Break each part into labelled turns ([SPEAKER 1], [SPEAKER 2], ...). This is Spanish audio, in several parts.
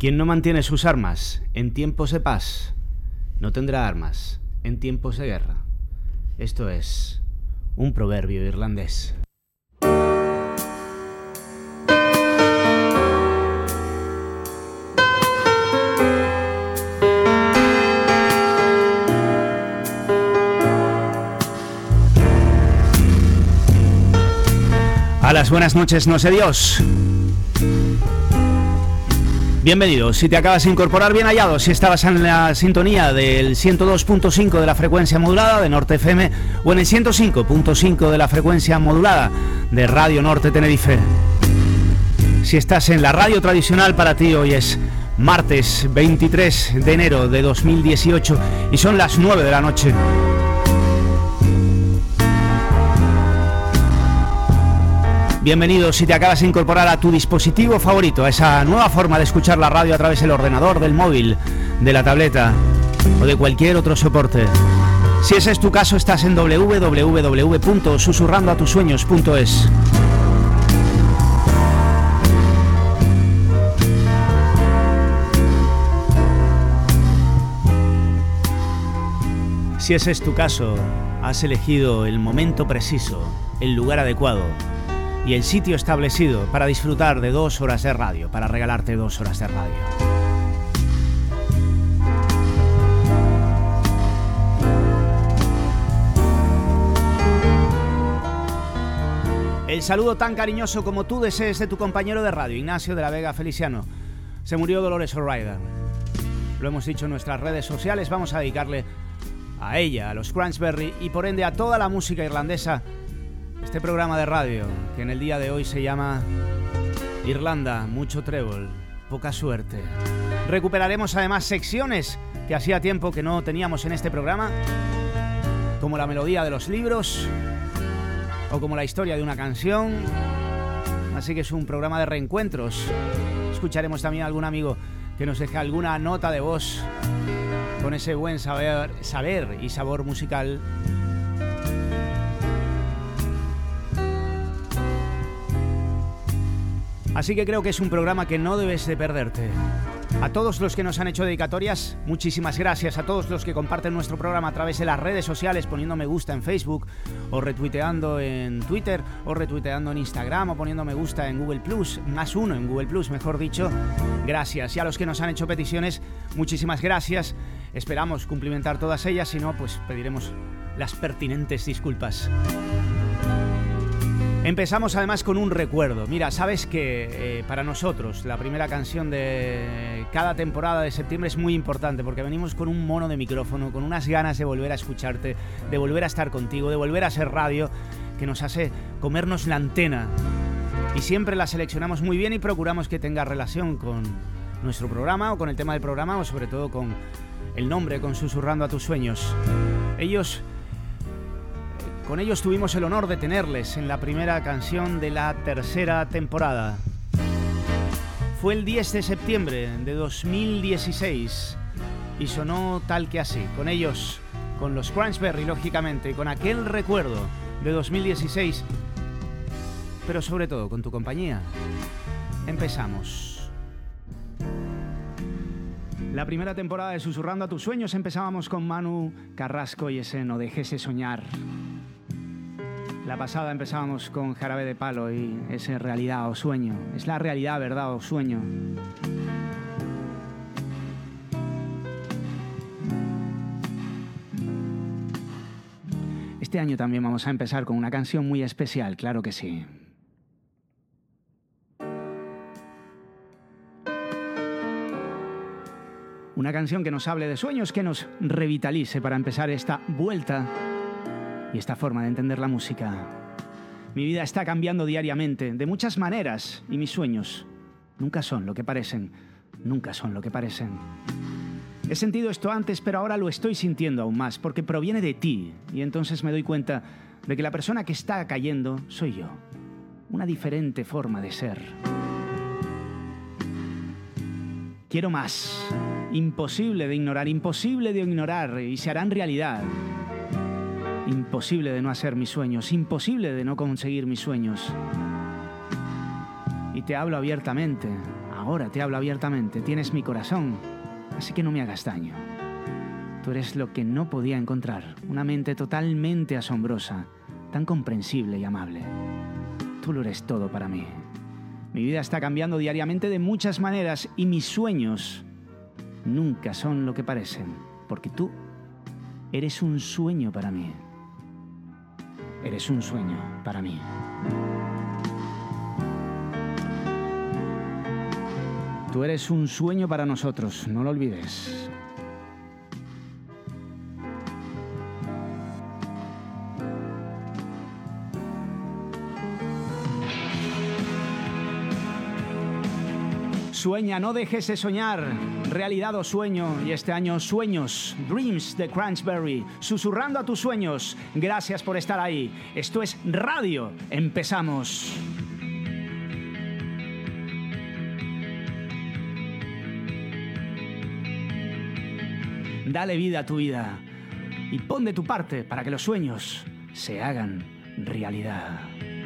[SPEAKER 1] Quien no mantiene sus armas en tiempos de paz, no tendrá armas en tiempos de guerra. Esto es un proverbio irlandés. A las buenas noches, no sé Dios. Bienvenido, si te acabas de incorporar, bien hallado. Si estabas en la sintonía del 102.5 de la frecuencia modulada de Norte FM o en el 105.5 de la frecuencia modulada de Radio Norte Tenerife. Si estás en la radio tradicional, para ti hoy es martes 23 de enero de 2018 y son las 9 de la noche. Bienvenido si te acabas de incorporar a tu dispositivo favorito, a esa nueva forma de escuchar la radio a través del ordenador, del móvil, de la tableta o de cualquier otro soporte. Si ese es tu caso, estás en www.susurrandoatusueños.es. Si ese es tu caso, has elegido el momento preciso, el lugar adecuado y el sitio establecido para disfrutar de 2 horas de radio, para regalarte 2 horas de radio. El saludo tan cariñoso como tú desees de tu compañero de radio, Ignacio de la Vega Feliciano. Se murió Dolores O'Riordan. Lo hemos dicho en nuestras redes sociales, vamos a dedicarle a ella, a los Cransberry y por ende a toda la música irlandesa este programa de radio, que en el día de hoy se llama Irlanda, mucho trébol, poca suerte. Recuperaremos además secciones que hacía tiempo que no teníamos en este programa, como la melodía de los libros o como la historia de una canción. Así que es un programa de reencuentros. Escucharemos también a algún amigo que nos deje alguna nota de voz con ese buen saber y sabor musical. Así que creo que es un programa que no debes de perderte. A todos los que nos han hecho dedicatorias, muchísimas gracias. A todos los que comparten nuestro programa a través de las redes sociales, poniendo me gusta en Facebook, o retuiteando en Twitter, o retuiteando en Instagram, o poniendo me gusta en Google+, +1 en Google+, mejor dicho. Gracias. Y a los que nos han hecho peticiones, muchísimas gracias. Esperamos cumplimentar todas ellas, si no, pues pediremos las pertinentes disculpas. Empezamos además con un recuerdo. Mira, sabes que para nosotros la primera canción de cada temporada de septiembre es muy importante porque venimos con un mono de micrófono, con unas ganas de volver a escucharte, de volver a estar contigo, de volver a ser radio, que nos hace comernos la antena. Y siempre la seleccionamos muy bien y procuramos que tenga relación con nuestro programa o con el tema del programa o sobre todo con el nombre, con Susurrando a tus sueños. Con ellos tuvimos el honor de tenerles en la primera canción de la tercera temporada. Fue el 10 de septiembre de 2016 y sonó tal que así. Con ellos, con los Cransberry, lógicamente, y con aquel recuerdo de 2016, pero sobre todo con tu compañía. Empezamos. La primera temporada de Susurrando a tus sueños empezábamos con Manu Carrasco y ese No dejes de soñar. La pasada empezábamos con Jarabe de Palo y ese Realidad o Sueño. Es la realidad, verdad o sueño. Este año también vamos a empezar con una canción muy especial, claro que sí. Una canción que nos hable de sueños, que nos revitalice para empezar esta vuelta y esta forma de entender la música. Mi vida está cambiando diariamente, de muchas maneras, y mis sueños nunca son lo que parecen, nunca son lo que parecen. He sentido esto antes, pero ahora lo estoy sintiendo aún más, porque proviene de ti, y entonces me doy cuenta de que la persona que está cayendo soy yo. Una diferente forma de ser. Quiero más. Imposible de ignorar, y se harán realidad. Imposible de no hacer mis sueños, imposible de no conseguir mis sueños. Y te hablo abiertamente, Ahora te hablo abiertamente, tienes mi corazón, así que no me hagas daño. Tú eres lo que no podía encontrar, una mente totalmente asombrosa, tan comprensible y amable. Tú lo eres todo para mí. Mi vida está cambiando diariamente de muchas maneras y mis sueños nunca son lo que parecen, porque tú eres un sueño para mí. Eres un sueño para mí. Tú eres un sueño para nosotros, no lo olvides. Sueña, no dejes de soñar. Realidad o sueño. Y este año, sueños. Dreams de Cranberry. Susurrando a tus sueños. Gracias por estar ahí. Esto es Radio. Empezamos. Dale vida a tu vida. Y pon de tu parte para que los sueños se hagan realidad.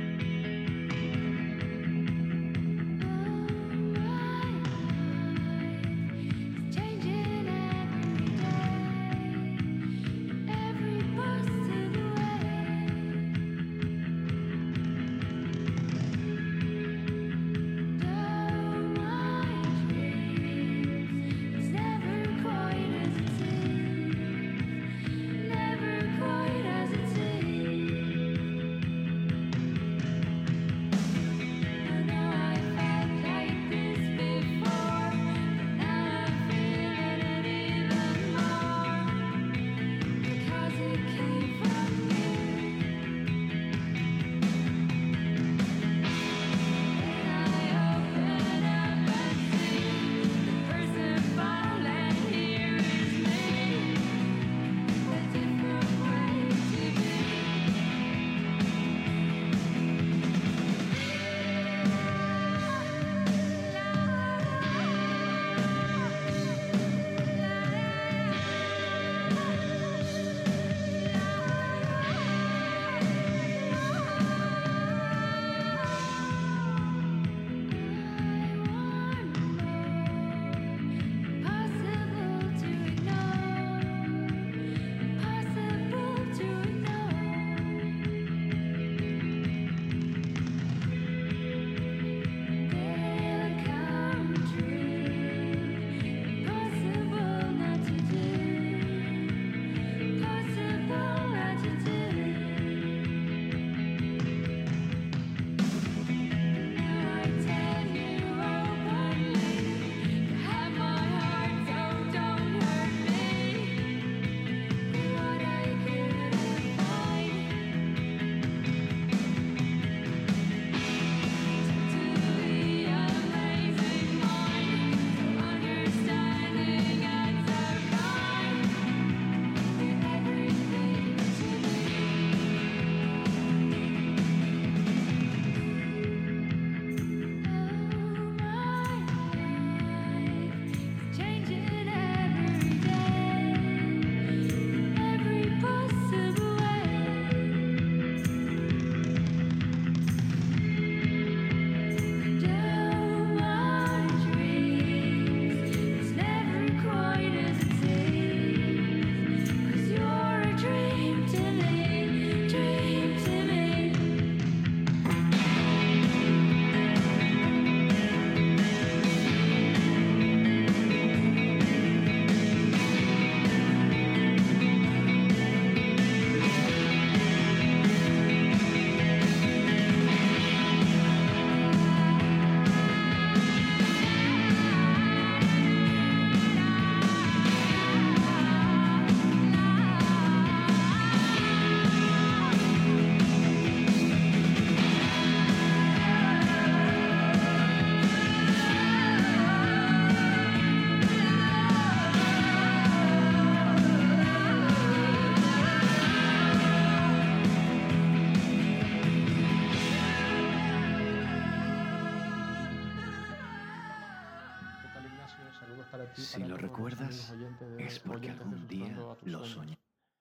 [SPEAKER 2] Si lo recuerdas, es porque algún día lo soñé.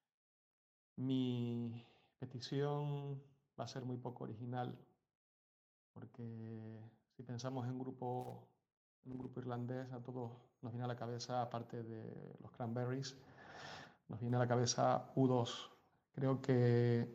[SPEAKER 3] Mi petición va a ser muy poco original, porque si pensamos en grupos un grupo irlandés, a todos nos viene a la cabeza, aparte de los Cranberries, nos viene a la cabeza U2. Creo que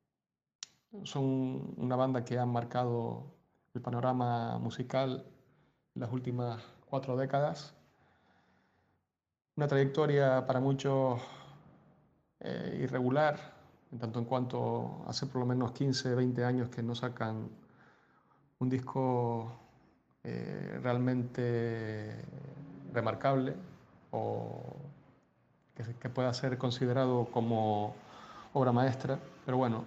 [SPEAKER 3] son una banda que han marcado el panorama musical en las últimas 4 décadas. Una trayectoria para muchos irregular, en tanto en cuanto hace por lo menos 15, 20 años que no sacan un disco realmente remarcable o que pueda ser considerado como obra maestra. Pero bueno,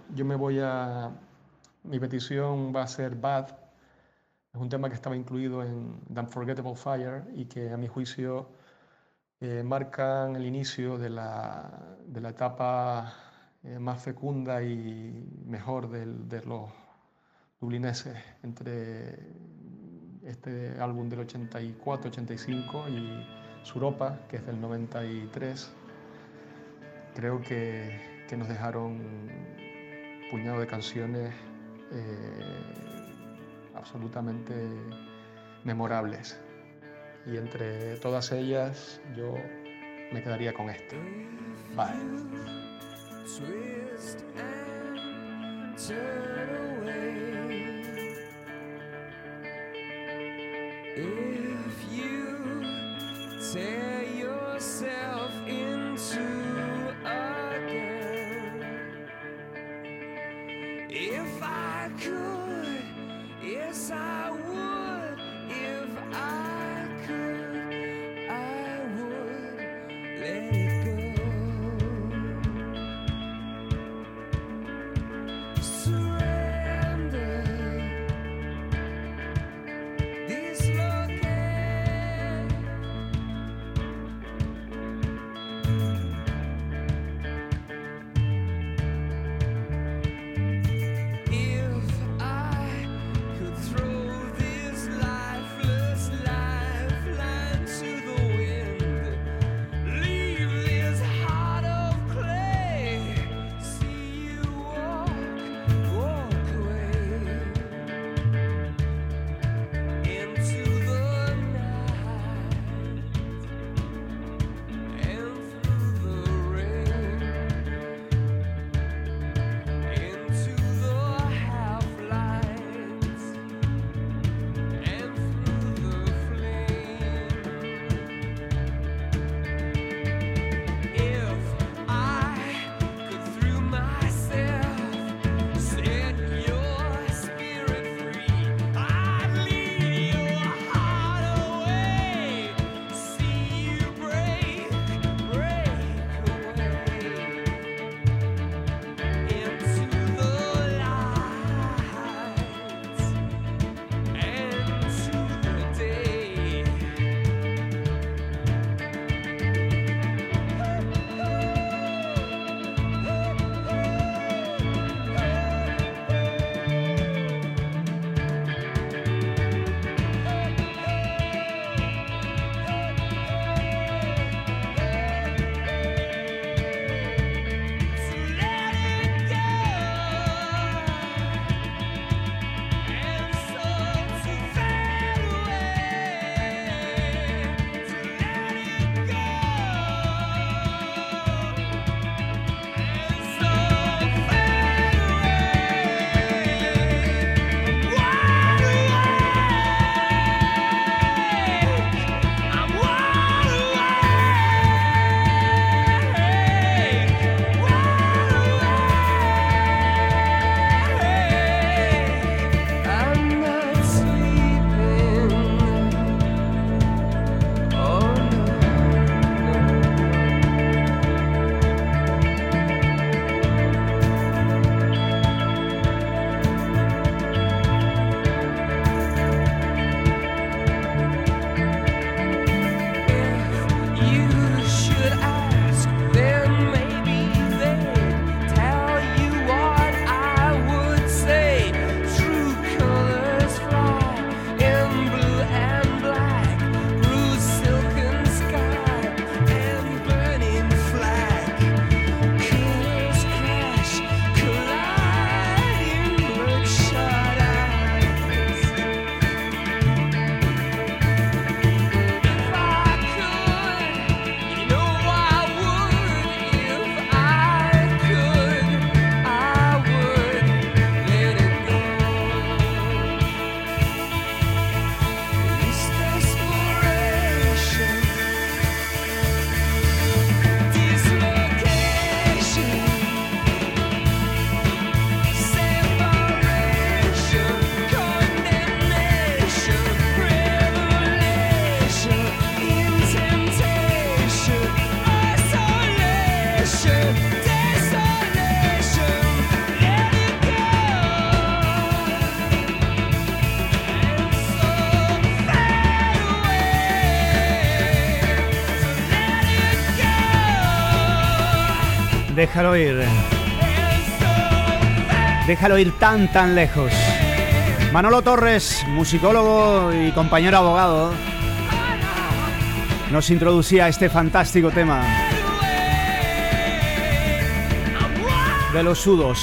[SPEAKER 3] mi petición va a ser Bad. Es un tema que estaba incluido en The Unforgettable Fire y que a mi juicio marcan el inicio de la etapa más fecunda y mejor de los dublineses, entre este álbum del 84-85 y Suropa, que es del 93. Creo que nos dejaron un puñado de canciones absolutamente memorables. Y entre todas ellas yo me quedaría con esta. Bye. Twist and turn away. If you tear yourself into again, if I could, yes I would. If I could, I would let it go. Surrender, dislocate. If I could throw this
[SPEAKER 1] Déjalo ir. Déjalo ir tan lejos. Manolo Torres, musicólogo y compañero abogado, nos introducía a este fantástico tema de Los Sudos.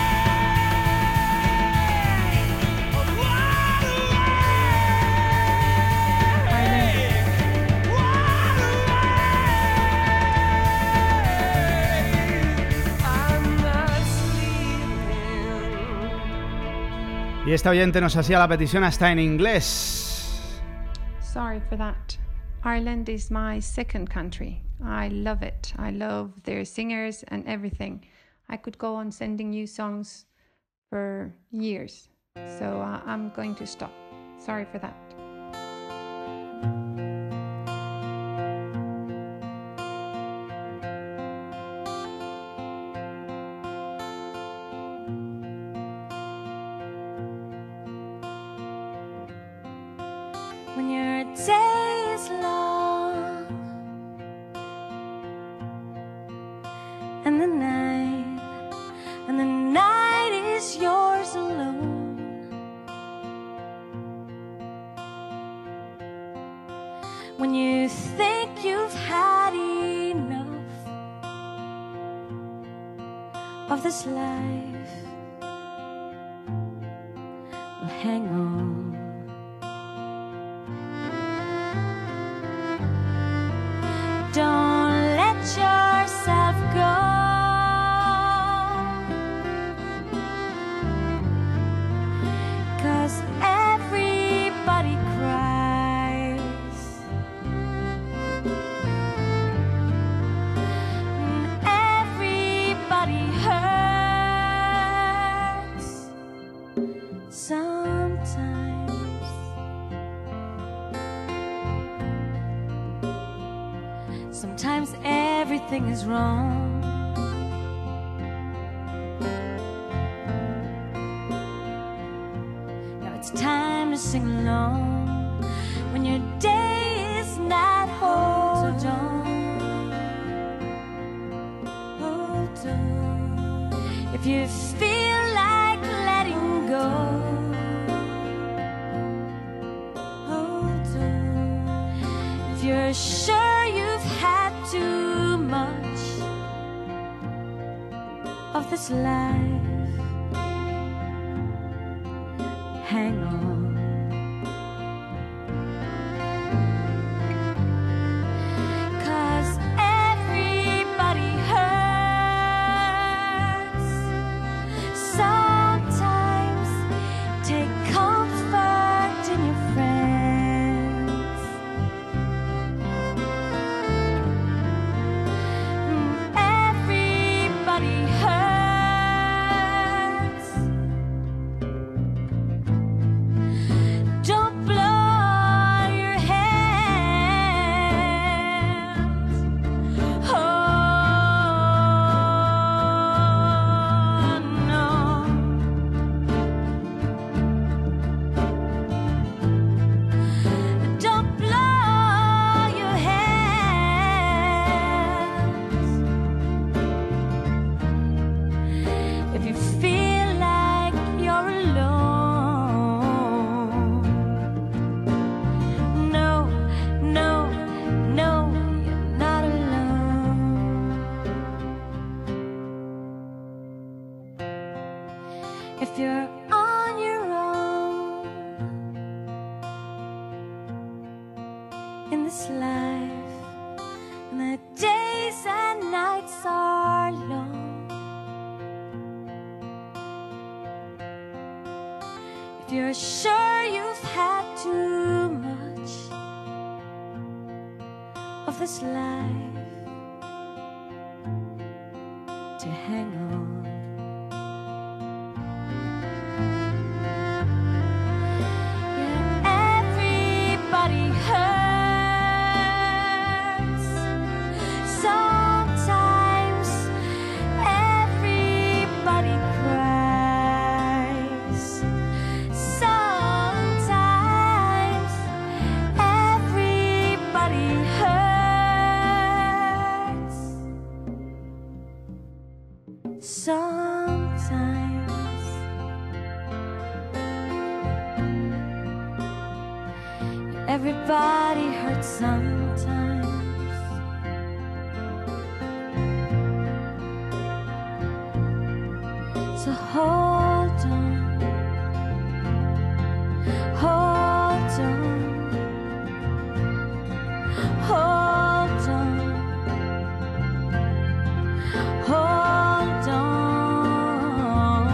[SPEAKER 1] Y esta oyente nos hacía la petición hasta en inglés.
[SPEAKER 4] Sorry for that. Ireland is my second country. I love it. I love their singers and everything. I could go on sending you songs for years. So I'm going to stop. Sorry for that.
[SPEAKER 5] When your day is long and the night is yours alone, when you think you've had enough of this life, well, hang on. Don't let yourself go, 'cause everybody cries and everybody hurts sometimes. Sometimes everything is wrong. Now it's time to sing along. When your day is not, hold on. Hold on. If you feel like letting go, hold on. If you're sure you've had too much of this life, hang on. 'Cause everybody hurts sometimes. Take comfort in your friends. Everybody hurts. Don't blow your hands. Oh no. Don't blow your hands. If you feel like you're alone, no, no, no, you're not alone. If you're on your own in this life, and the days and nights are long, if you're sure you've had too much of this life, to hang on. Yeah, everybody hurts sometimes. Everybody cries sometimes. Everybody hurts. Everybody hurts sometimes. So hold on, hold on, hold on, hold on,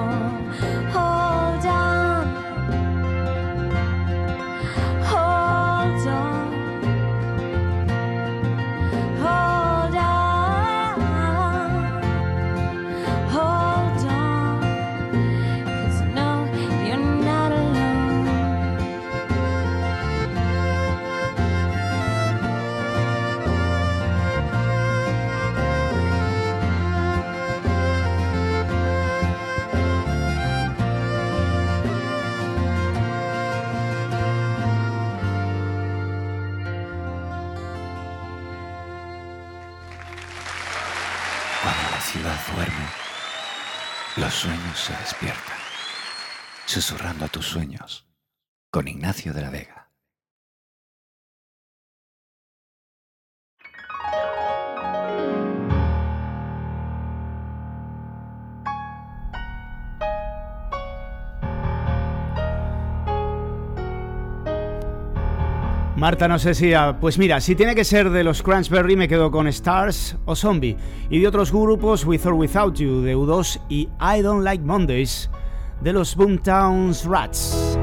[SPEAKER 5] hold on, hold on, hold on, hold on, 'cause I know you're not alone.
[SPEAKER 2] Cuando la ciudad duerme, los sueños se despiertan. Susurrando a tus sueños, con Ignacio de la Vega.
[SPEAKER 1] Marta no sé si... Pues mira, si tiene que ser de los Cransberry me quedo con Stars o Zombie. Y de otros grupos, With or Without You de U2 y I Don't Like Mondays de los Boomtown Rats.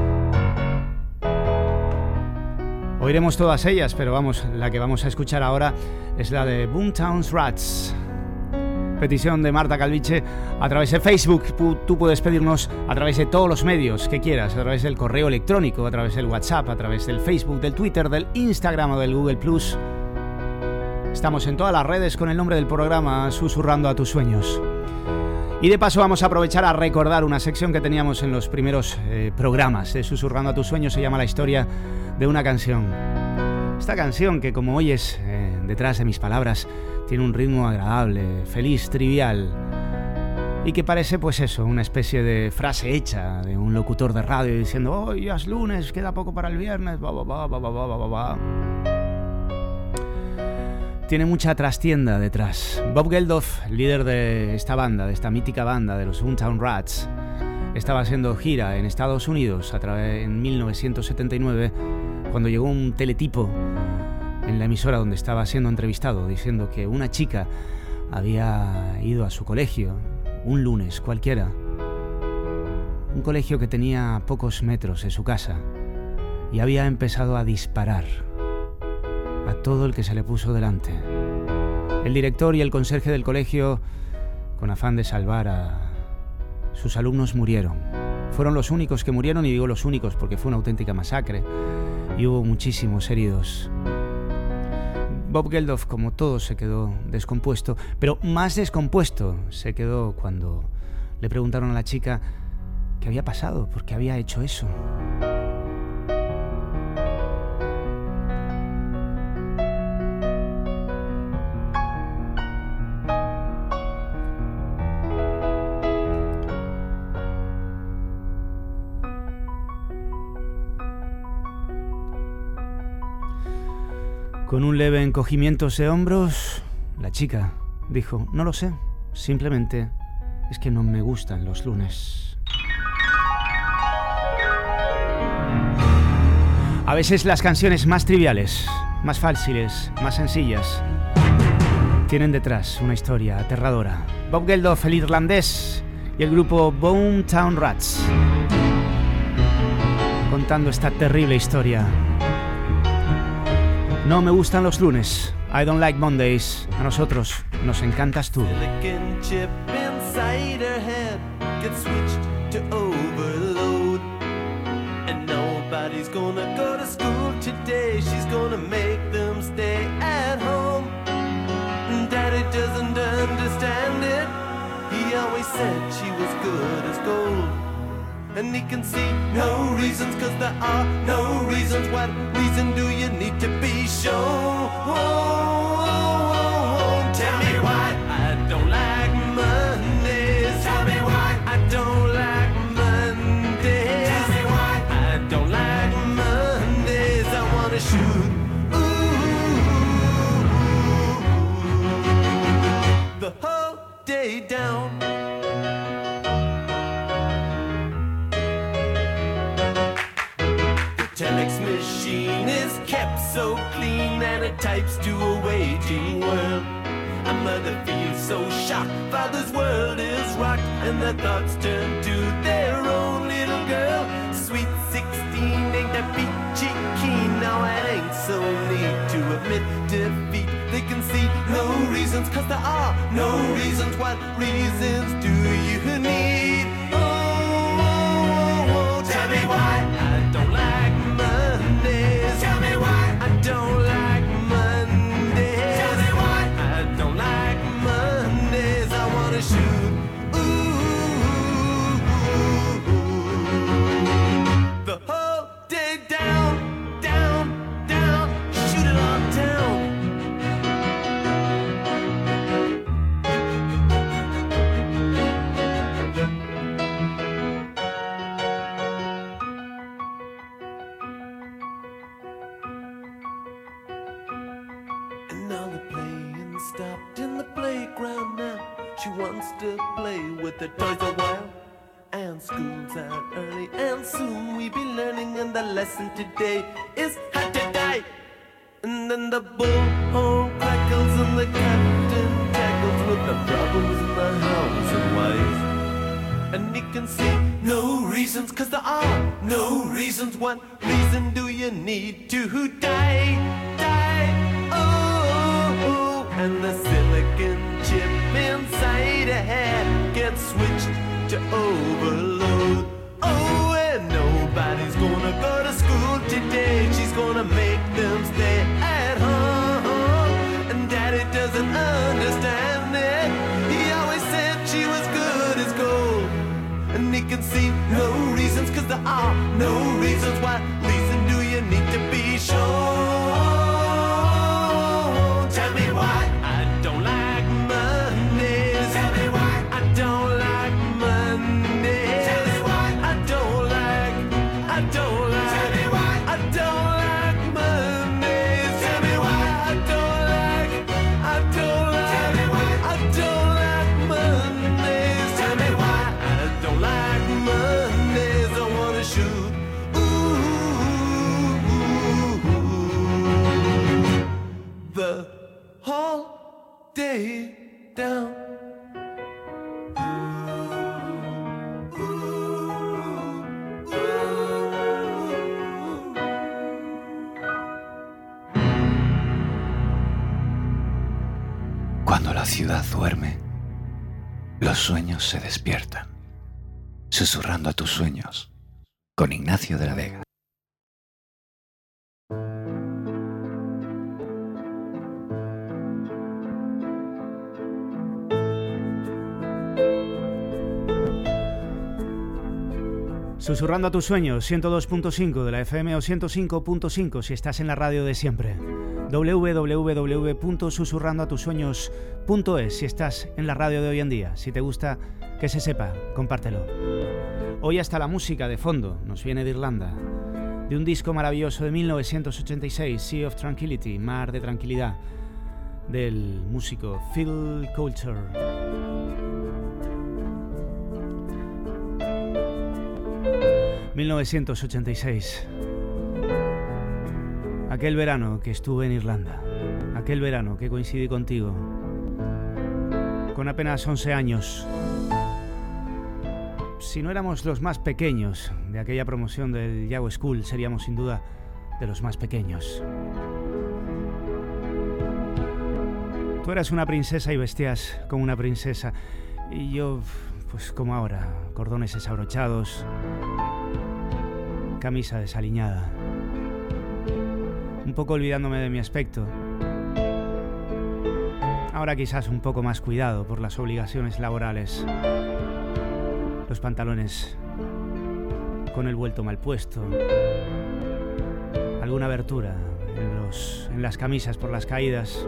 [SPEAKER 1] Oiremos todas ellas, pero vamos, la que vamos a escuchar ahora es la de Boomtown Rats. Petición de Marta Calviche a través de Facebook. Tú puedes pedirnos a través de todos los medios que quieras, a través del correo electrónico, a través del WhatsApp, a través del Facebook, del Twitter, del Instagram o del Google+. Estamos en todas las redes con el nombre del programa Susurrando a tus sueños. Y de paso vamos a aprovechar a recordar una sección que teníamos en los primeros programas de Susurrando a tus sueños. Se llama La historia de una canción. Esta canción que, como oyes detrás de mis palabras, tiene un ritmo agradable, feliz, trivial, y que parece, pues eso, una especie de frase hecha de un locutor de radio diciendo: "Oh, ya es lunes, queda poco para el viernes, Tiene mucha trastienda detrás. Bob Geldof, líder de esta banda, de esta mítica banda de los Boomtown Rats, estaba haciendo gira en Estados Unidos en 1979, cuando llegó un teletipo en la emisora donde estaba siendo entrevistado, diciendo que una chica había ido a su colegio un lunes cualquiera, un colegio que tenía a pocos metros de su casa, y había empezado a disparar a todo el que se le puso delante. El director y el conserje del colegio, con afán de salvar a sus alumnos, murieron. Fueron los únicos que murieron, y digo los únicos porque fue una auténtica masacre y hubo muchísimos heridos. Bob Geldof, como todos, se quedó descompuesto, pero más descompuesto se quedó cuando le preguntaron a la chica qué había pasado, por qué había hecho eso. Con un leve encogimiento de hombros, la chica dijo: "No lo sé, simplemente es que no me gustan los lunes". A veces las canciones más triviales, más fáciles, más sencillas, tienen detrás una historia aterradora. Bob Geldof, el irlandés, y el grupo Boomtown Rats, contando esta terrible historia. No me gustan los lunes. I don't like Mondays. A nosotros nos encantas tú.
[SPEAKER 6] Silicon chip inside her head gets switched to overload, and nobody's gonna go to school today. She's gonna make them stay at home. Daddy doesn't understand it. He always said she was good as gold, and he can see no reasons, 'cause there are no reasons. What reason do you need to be shown? Tell me why I don't like Mondays. Tell me why I don't like Mondays. Tell me why I don't like Mondays. I day down. The telex machine is kept so clean and it types to a waging world. A mother feels so shocked, father's world is rocked, and their thoughts turn to their own little girl. Sweet 16 ain't that peachy keen, now it ain't so neat to admit defeat. They can see no reasons, cause there are no reasons. What reasons do you need? Oh, tell me why I don't like Mondays. Tell me why I don't like Mondays. Tell me why I don't like Mondays. I wanna shoot. The whole day down, down, down. Shoot it on down. And now the playing stopped in the playground now. She wants to play with the toys a while. And school's out early and soon we be learning. And the lesson today is how to die. And then the bullhorn crackles and the captain tackles with the problems in the house and wife. And he can see no reasons, cause there are no reasons. What reason do you need to die? Die, oh, and the silicon chip inside a head gets switched to overload. Oh, and nobody's gonna go to school today. She's gonna make them stay at home. And daddy doesn't understand it. He always said she was good as gold. And he can see no reasons, cause there are no reasons. What reason do you need to be sure? Tell me why I don't like Mondays. Tell me why I don't like Mondays. Tell me why I don't like, I don't like. Tell me why I don't like Mondays. Tell me why I don't like, I don't like. Tell me why I don't like Mondays. Tell me why I don't like Mondays. I wanna shoot. The whole day down.
[SPEAKER 2] Cuando la ciudad duerme, los sueños se despiertan, susurrando a tus sueños, con Ignacio de la Vega.
[SPEAKER 1] Susurrando a tus sueños, 102.5 de la FM o 105.5 si estás en la radio de siempre. www.susurrandoatusueños.es si estás en la radio de hoy en día. Si te gusta, que se sepa, compártelo. Hoy hasta la música de fondo nos viene de Irlanda, de un disco maravilloso de 1986, Sea of Tranquility, Mar de Tranquilidad, del músico Phil Coulter. ...1986... aquel verano que estuve en Irlanda, aquel verano que coincidí contigo, con apenas 11 años. Si no éramos los más pequeños de aquella promoción del Yahoo School, seríamos sin duda de los más pequeños. Tú eras una princesa y vestías como una princesa, y yo, pues como ahora, cordones desabrochados, camisa desaliñada, un poco olvidándome de mi aspecto. Ahora quizás un poco más cuidado por las obligaciones laborales, los pantalones con el vuelto mal puesto, alguna abertura en las camisas por las caídas.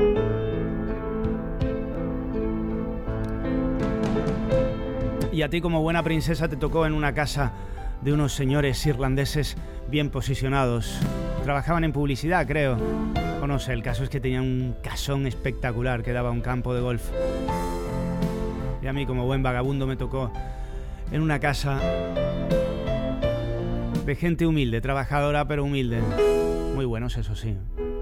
[SPEAKER 1] Y a ti, como buena princesa, te tocó en una casa de unos señores irlandeses bien posicionados. Trabajaban en publicidad, creo. O no sé, el caso es que tenían un casón espectacular que daba a un campo de golf. a mí, como buen vagabundo, me tocó en una casa de gente humilde, trabajadora pero humilde. Muy buenos, eso sí.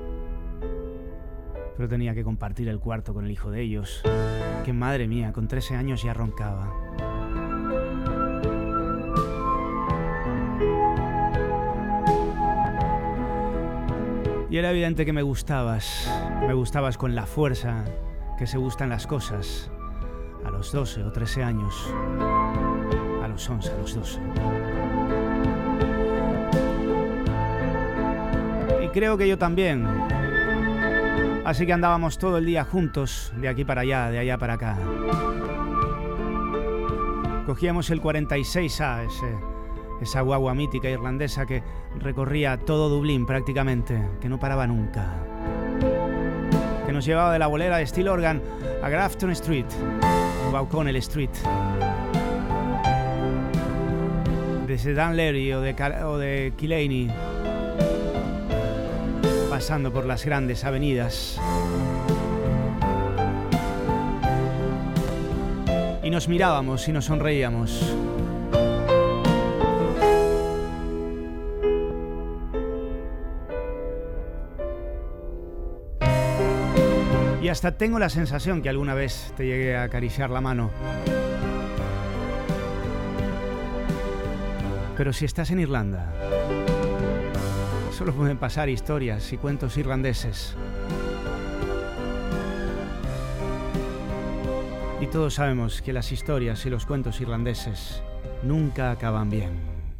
[SPEAKER 1] Pero tenía que compartir el cuarto con el hijo de ellos, que madre mía, con 13 años ya roncaba. Y era evidente que me gustabas con la fuerza que se gustan las cosas a los 12 o 13 años, a los 11, a los 12. Y creo que yo también. Así que andábamos todo el día juntos, de aquí para allá, de allá para acá. Cogíamos el 46A, esa guagua mítica irlandesa que recorría todo Dublín prácticamente, que no paraba nunca. Que nos llevaba de la bolera de Steel Organ a Grafton Street o a O'Connell Street. Desde Dunleary o de Killaney, pasando por las grandes avenidas. Y nos mirábamos y nos sonreíamos. Y hasta tengo la sensación que alguna vez te llegué a acariciar la mano. Pero si estás en Irlanda, solo pueden pasar historias y cuentos irlandeses. Y todos sabemos que las historias y los cuentos irlandeses nunca acaban bien.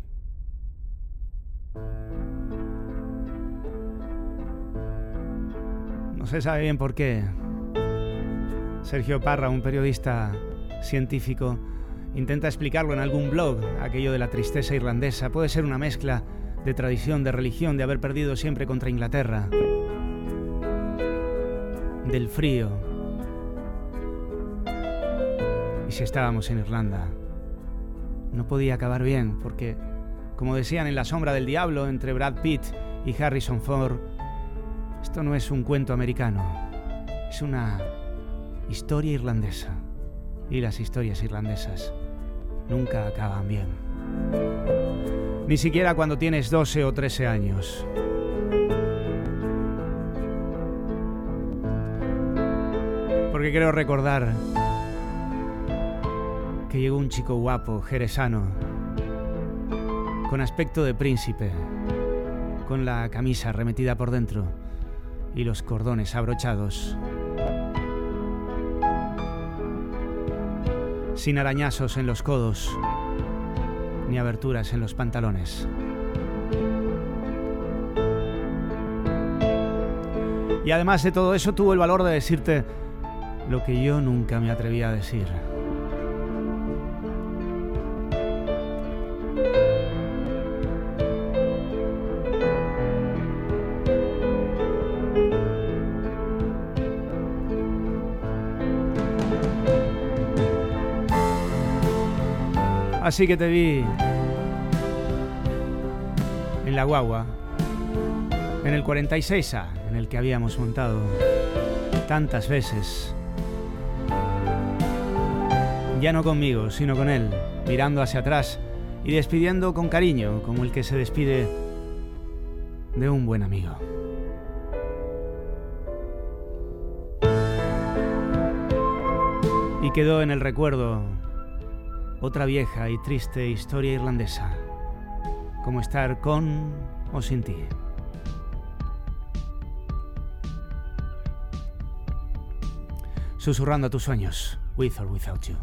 [SPEAKER 1] No se sabe bien por qué. Sergio Parra, un periodista científico, intenta explicarlo en algún blog, aquello de la tristeza irlandesa. Puede ser una mezcla de tradición, de religión, de haber perdido siempre contra Inglaterra, del frío. Y si estábamos en Irlanda, no podía acabar bien, porque, como decían en La sombra del diablo, entre Brad Pitt y Harrison Ford, esto no es un cuento americano, es una historia irlandesa. Y las historias irlandesas nunca acaban bien. Ni siquiera cuando tienes 12 o 13 años. Porque creo recordar que llegó un chico guapo, jerezano, con aspecto de príncipe, con la camisa remetida por dentro y los cordones abrochados, sin arañazos en los codos ni aberturas en los pantalones. Y además de todo eso, tuvo el valor de decirte lo que yo nunca me atreví a decir. Así que te vi en la guagua, en el 46A, en el que habíamos montado tantas veces. Ya no conmigo, sino con él, mirando hacia atrás y despidiendo con cariño, como el que se despide de un buen amigo. Y quedó en el recuerdo otra vieja y triste historia irlandesa, como estar con o sin ti. Susurrando a tus sueños, with or without you.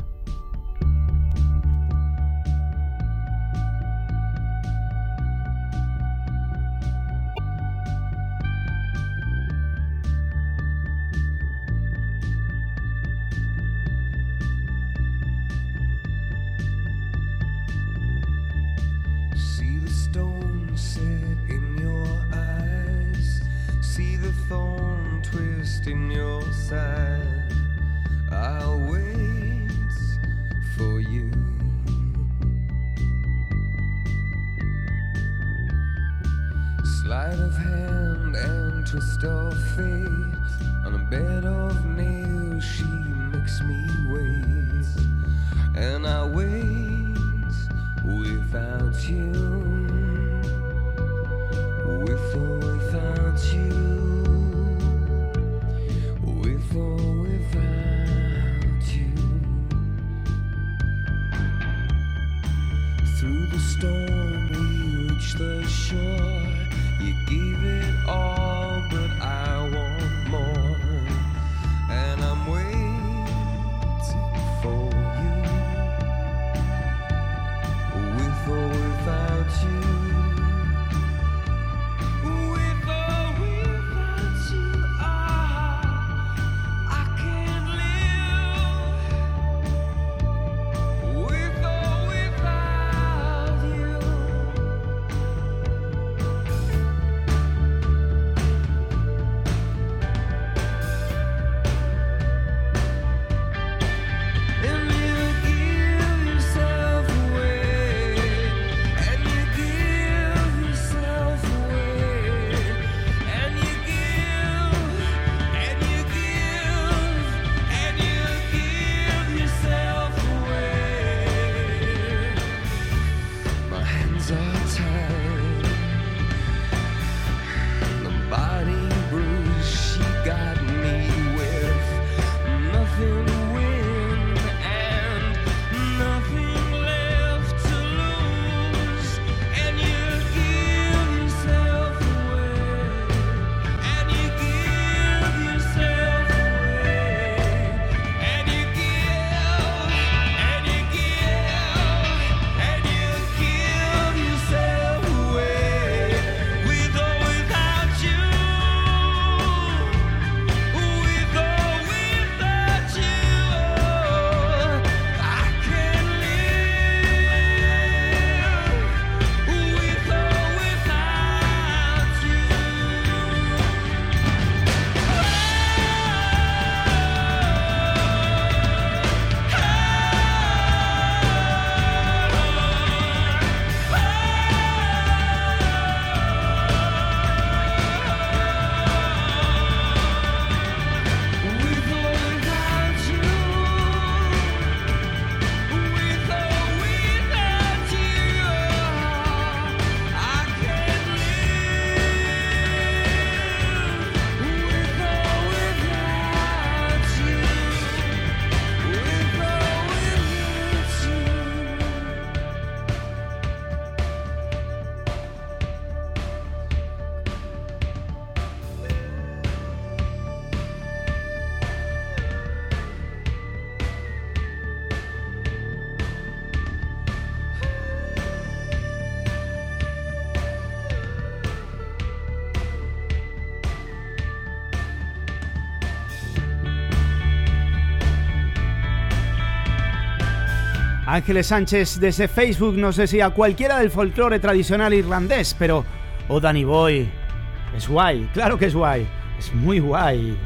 [SPEAKER 7] In your side, I'll wait for you. Sleight of hand and twist of fate, on a bed of nails she makes me wait. and I wait without you, with or without you, with or without you. Through the storm we reach the shore. You gave it all, but I want more, and I'm waiting for you, with or without you, with or without you. I can't live with or without you. And you give yourself away, and you give yourself away, and you give, and you give, and you give yourself away. My hands are tied, the body bruised. She got me with nothing to win and nothing left to lose. And you give yourself away, and you give yourself away, and you give, and you give, and you give yourself away, with or without you, with or without you. I can't live with or without
[SPEAKER 1] Ángeles Sánchez desde Facebook nos decía cualquiera del folclore tradicional irlandés, pero oh Danny Boy, es guay, claro que es guay, es muy guay.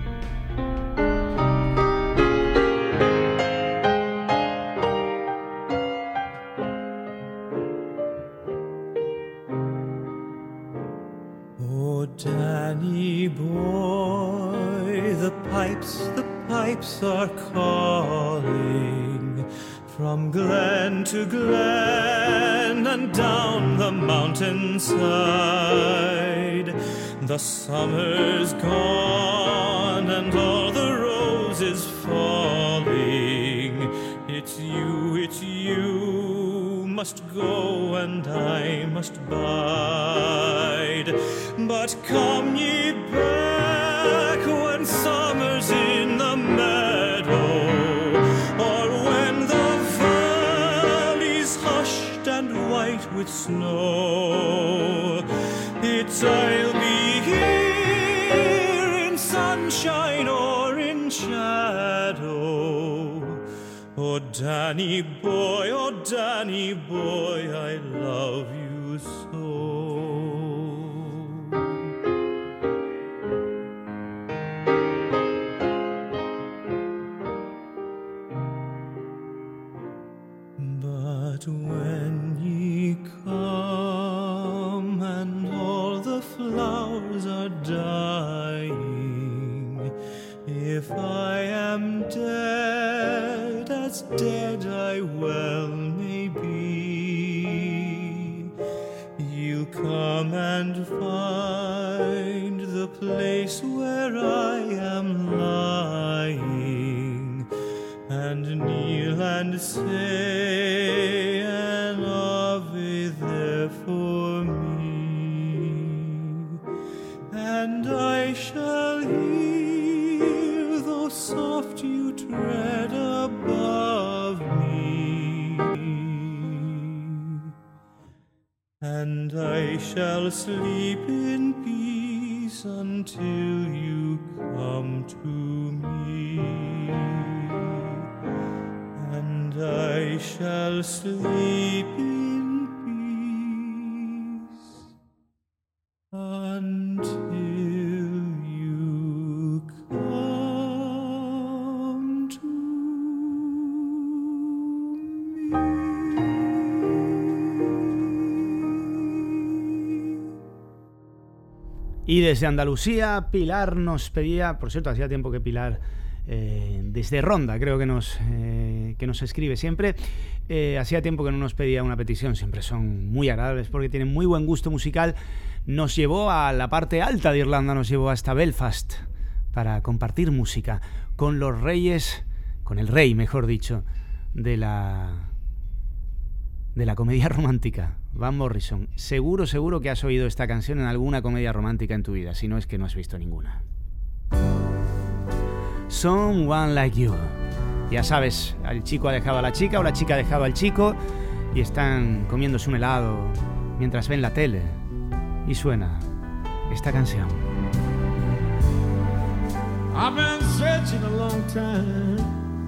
[SPEAKER 8] Oh, Danny boy, the pipes are calling from glen to glen and down the mountainside. The summer's gone and all the roses falling. It's you must go and I must bide. But come ye back when summer's in the meadow, or when the valley's hushed and white with snow. It's I'll be here in sunshine or in shadow. Oh, Danny boy, I love you so. But when ye come and all the flowers are dying, if I am dead, as dead and I shall sleep in peace until you come to me, and I shall sleep in peace until you come to me.
[SPEAKER 1] Y desde Andalucía, Pilar nos pedía, por cierto, hacía tiempo que Pilar, desde Ronda, creo que nos escribe siempre, hacía tiempo que no nos pedía una petición, siempre son muy agradables porque tienen muy buen gusto musical. Nos llevó a la parte alta de Irlanda, nos llevó hasta Belfast para compartir música con los reyes, con el rey, mejor dicho, de la comedia romántica, Van Morrison. Seguro que has oído esta canción en alguna comedia romántica en tu vida, si no es que no has visto ninguna. Someone Like You. Ya sabes, el chico ha dejado a la chica o la chica ha dejado al chico y están comiéndose un helado mientras ven la tele y suena esta canción.
[SPEAKER 9] I've been searching a long time,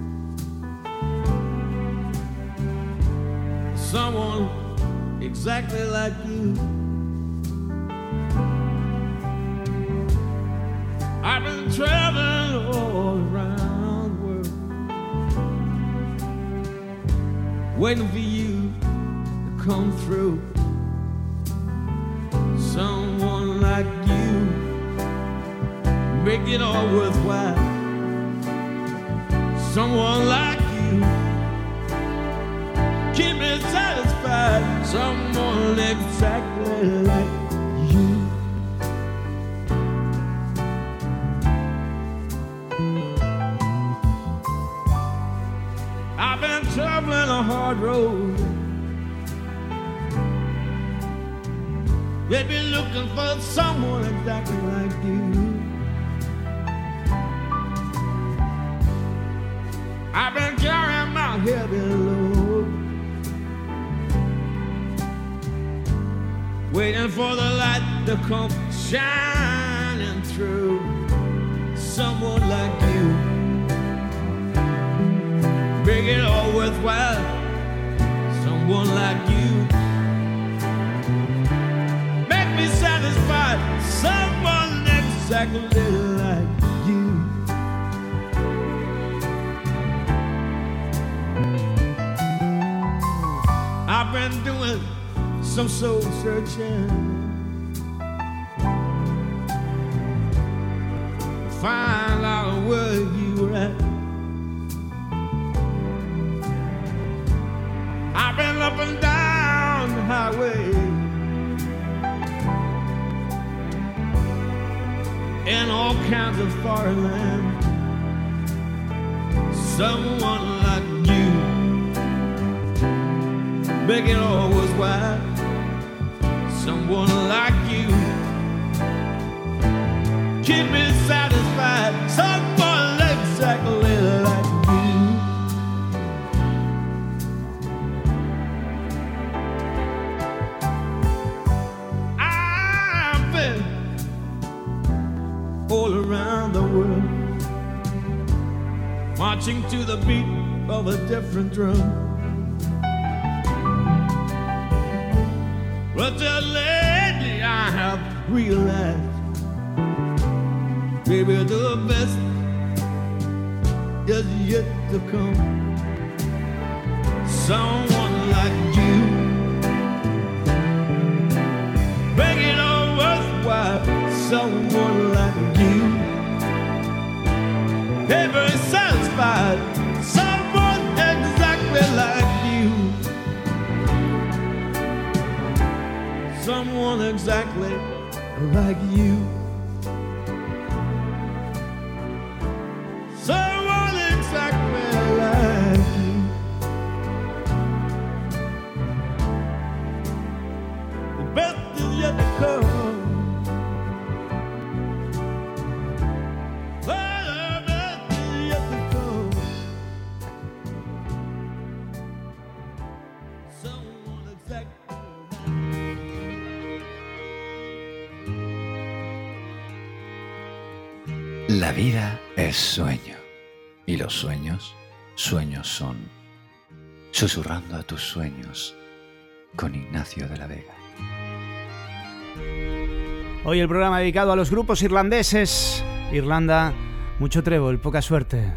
[SPEAKER 9] someone exactly like you. I've been traveling all around the world, waiting for you to come through. Someone like you, make it all worthwhile. Someone like you, keep me satisfied. Someone exactly like you. I've been traveling a hard road, baby, looking for someone exactly like you. I've been carrying my heavy load, waiting for the light to come shining through. Someone like you, make it all worthwhile. Someone like you, make me satisfied. Someone exactly like you. I've been doing some soul searching, find out where you were at. I've been up and down the highway, in all kinds of foreign lands. Someone like you, make it all worthwhile. Someone like you, keep me satisfied. Someone exactly like you. I've been all around the world, marching to the beat of a different drum. But just lately I have realized, baby, the best is yet to come. Someone like you, make it all worthwhile. Someone like you, very satisfied. Someone exactly like you. Someone exactly like you. Someone exactly like you. The best is yet to come. The best is yet to come. Someone exactly like you.
[SPEAKER 2] La vida es sueño, y los sueños, sueños son. Susurrando a tus sueños, con Ignacio de la Vega.
[SPEAKER 1] Hoy el programa dedicado a los grupos irlandeses. Irlanda, mucho trébol, poca suerte.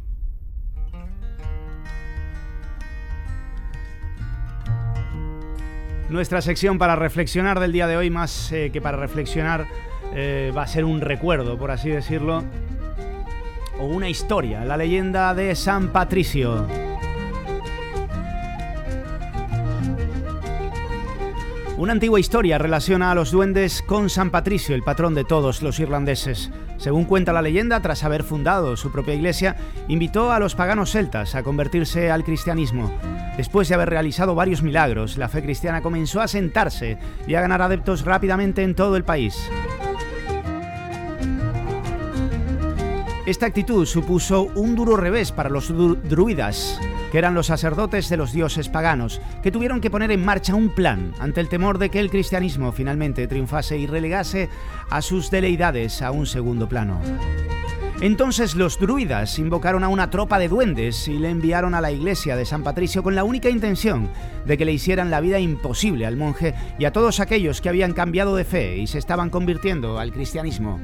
[SPEAKER 1] Nuestra sección para reflexionar del día de hoy, más que para reflexionar, va a ser un recuerdo, por así decirlo, o una historia, la leyenda de San Patricio. Una antigua historia relaciona a los duendes con San Patricio, el patrón de todos los irlandeses. Según cuenta la leyenda, tras haber fundado su propia iglesia, invitó a los paganos celtas a convertirse al cristianismo. Después de haber realizado varios milagros, la fe cristiana comenzó a asentarse y a ganar adeptos rápidamente en todo el país. Esta actitud supuso un duro revés para los druidas, que eran los sacerdotes de los dioses paganos, que tuvieron que poner en marcha un plan ante el temor de que el cristianismo finalmente triunfase y relegase a sus deidades a un segundo plano. Entonces los druidas invocaron a una tropa de duendes y le enviaron a la iglesia de San Patricio con la única intención de que le hicieran la vida imposible al monje y a todos aquellos que habían cambiado de fe y se estaban convirtiendo al cristianismo.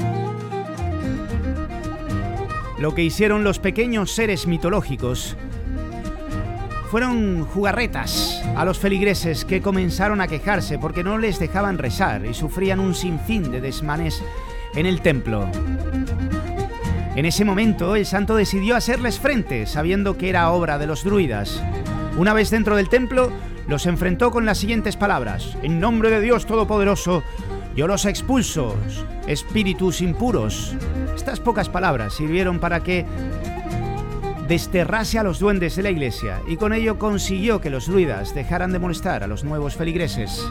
[SPEAKER 1] Lo que hicieron los pequeños seres mitológicos fueron jugarretas a los feligreses, que comenzaron a quejarse porque no les dejaban rezar y sufrían un sinfín de desmanes en el templo. En ese momento el santo decidió hacerles frente, sabiendo que era obra de los druidas. Una vez dentro del templo, los enfrentó con las siguientes palabras: en nombre de Dios Todopoderoso, yo los expulso, espíritus impuros. Estas pocas palabras sirvieron para que desterrase a los duendes de la iglesia, y con ello consiguió que los druidas dejaran de molestar a los nuevos feligreses.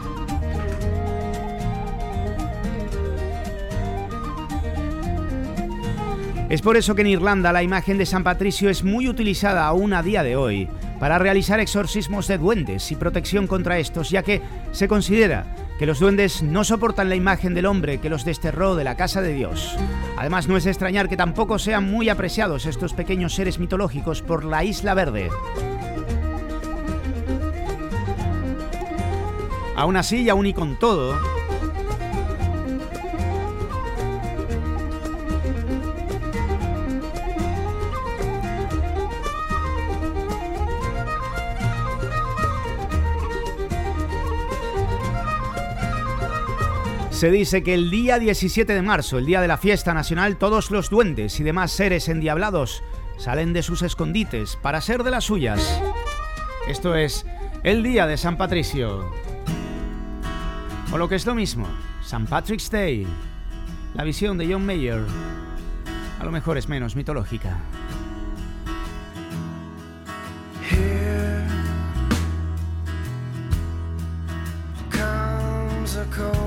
[SPEAKER 1] Es por eso que en Irlanda la imagen de San Patricio es muy utilizada aún a día de hoy para realizar exorcismos de duendes y protección contra estos, ya que se considera que los duendes no soportan la imagen del hombre que los desterró de la casa de Dios. Además, no es de extrañar que tampoco sean muy apreciados estos pequeños seres mitológicos por la Isla Verde. Aún así, y aún y con todo, se dice que el día 17 de marzo, el día de la fiesta nacional, todos los duendes y demás seres endiablados salen de sus escondites para hacer de las suyas. Esto es el día de San Patricio. O lo que es lo mismo, St. Patrick's Day. La visión de John Mayer a lo mejor es menos mitológica.
[SPEAKER 7] Here comes a cold.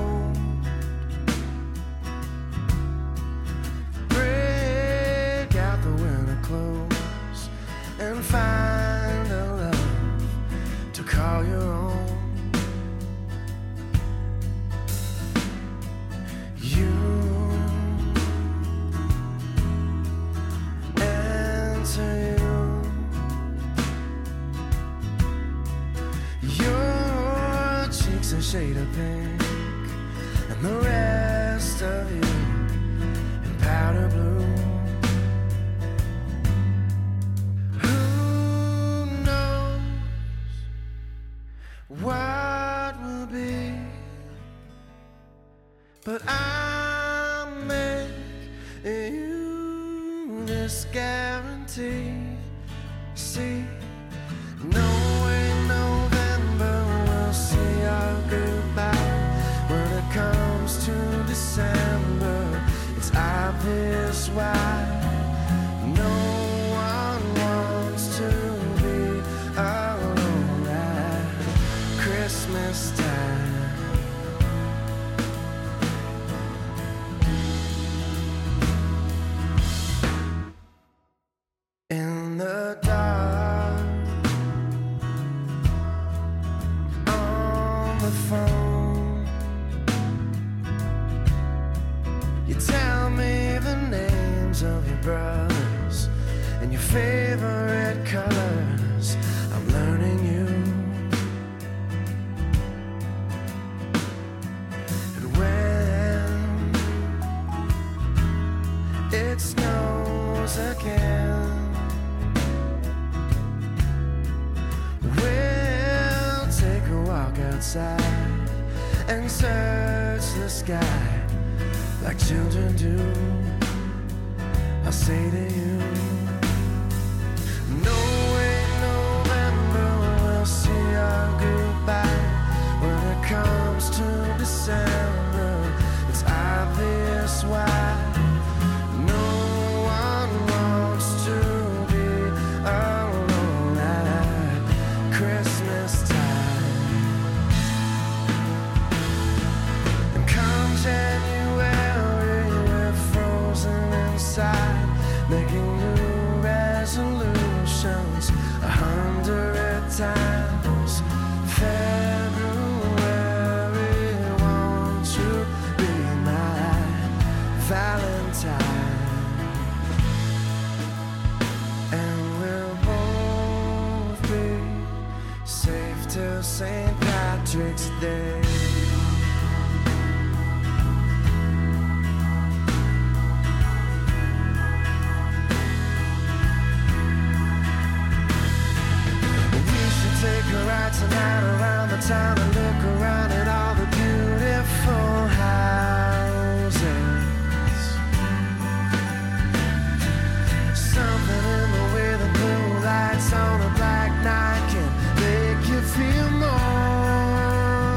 [SPEAKER 7] Find a love to call your own. You answer you. Your cheeks a shade of pink, and the rest of you in powder blue. What will be, but I'll make you this guarantee. See, no way November will see our goodbye. When it comes to December, it's obvious why. No one wants to be alone at Christmas time. In the dark, on the phone, you tell me the name
[SPEAKER 10] favorite colors, I'm learning you. And when it snows again, we'll take a walk outside and search the sky like children do. I'll say to you, no way November will see our goodbye. When it comes to December, it's obvious why. No one wants to be alone at Christmas time. And come January, we're frozen inside, making new resolutions 100 times. February, won't you be my Valentine? And we'll both be safe till St. Patrick's Day. Take a ride tonight around the town and look around at all the beautiful houses. Something in the way the blue lights on a black night can make you feel more.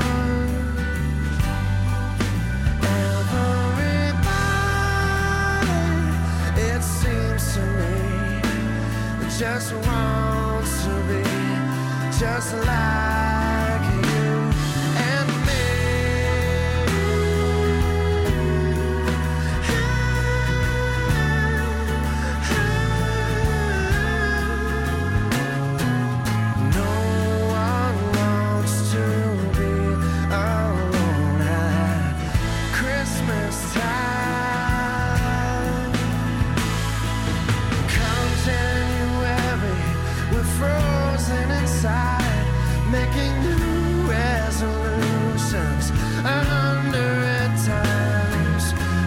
[SPEAKER 10] Everybody, it seems to me, just wants to be just like you and me. No one wants to be alone at Christmas time. Come January, we're frozen inside, making new resolutions 100 times.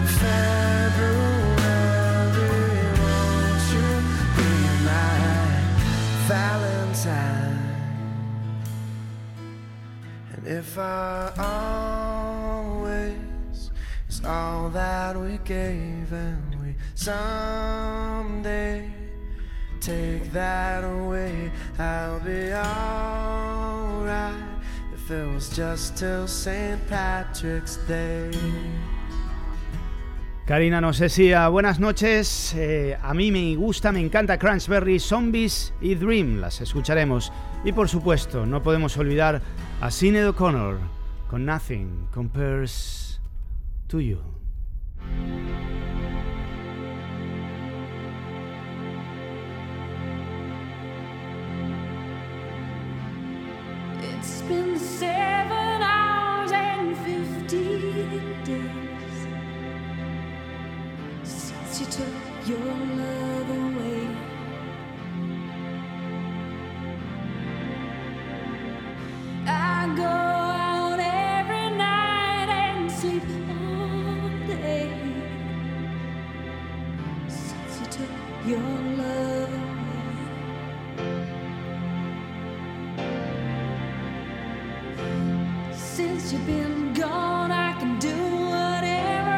[SPEAKER 10] February, won't you be my Valentine? And if our always is all that we gave, and we someday take that away, I'll be alright if it was just till St. Patrick's Day.
[SPEAKER 1] Karina, no sé si buenas noches. A mí me gusta, me encanta Cransberry, Zombies y Dream. Las escucharemos. Y por supuesto, no podemos olvidar a Sinéad O'Connor con Nothing Compares to You.
[SPEAKER 5] It's been 7 hours and 50 days since you took your love away. I go out every night and sleep all day since you took your love away. Since you've been gone, I can do whatever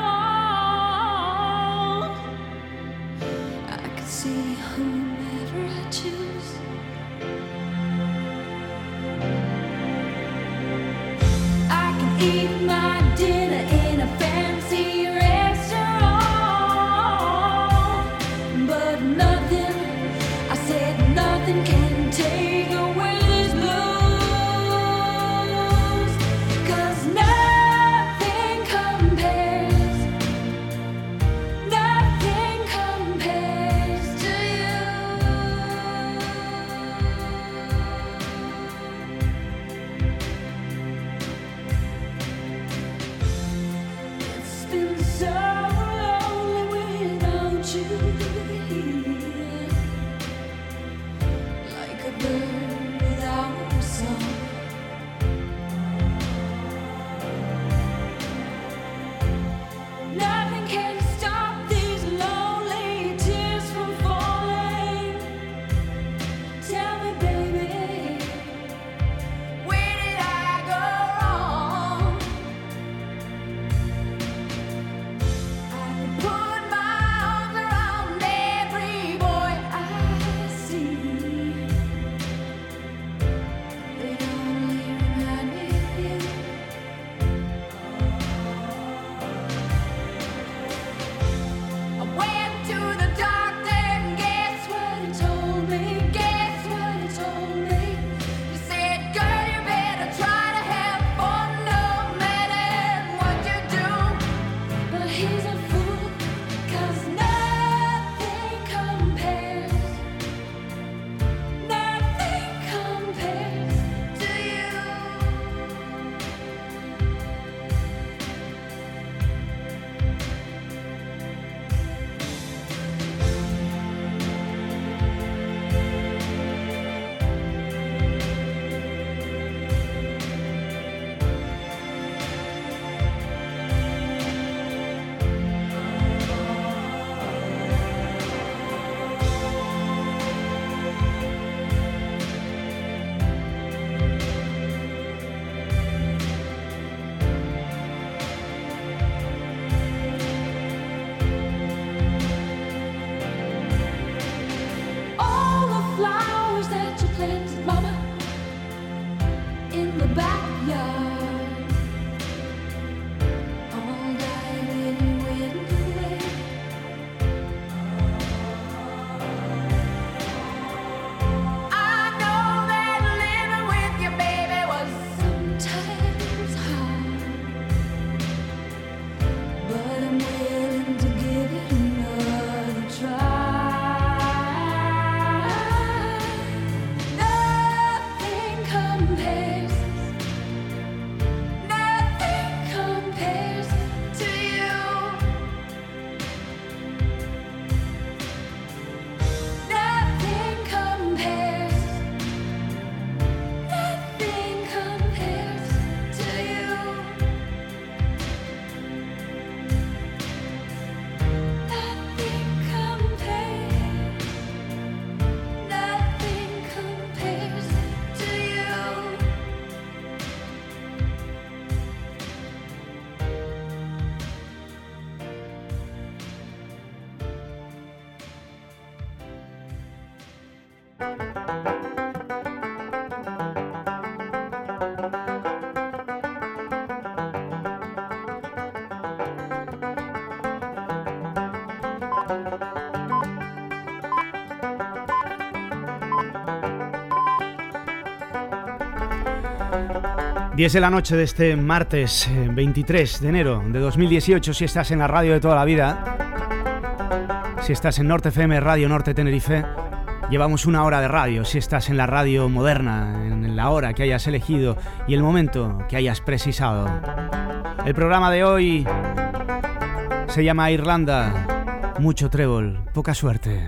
[SPEAKER 5] I want. I can see whomever I choose. I can eat my dinner in a fancy restaurant, but nothing, I said nothing can take away this blues.
[SPEAKER 1] 10 de la noche de este martes 23 de enero de 2018, si estás en la radio de toda la vida, si estás en Norte FM, Radio Norte Tenerife, llevamos una hora de radio. Si estás en la radio moderna, en la hora que hayas elegido y el momento que hayas precisado. El programa de hoy se llama Irlanda, mucho trébol, poca suerte.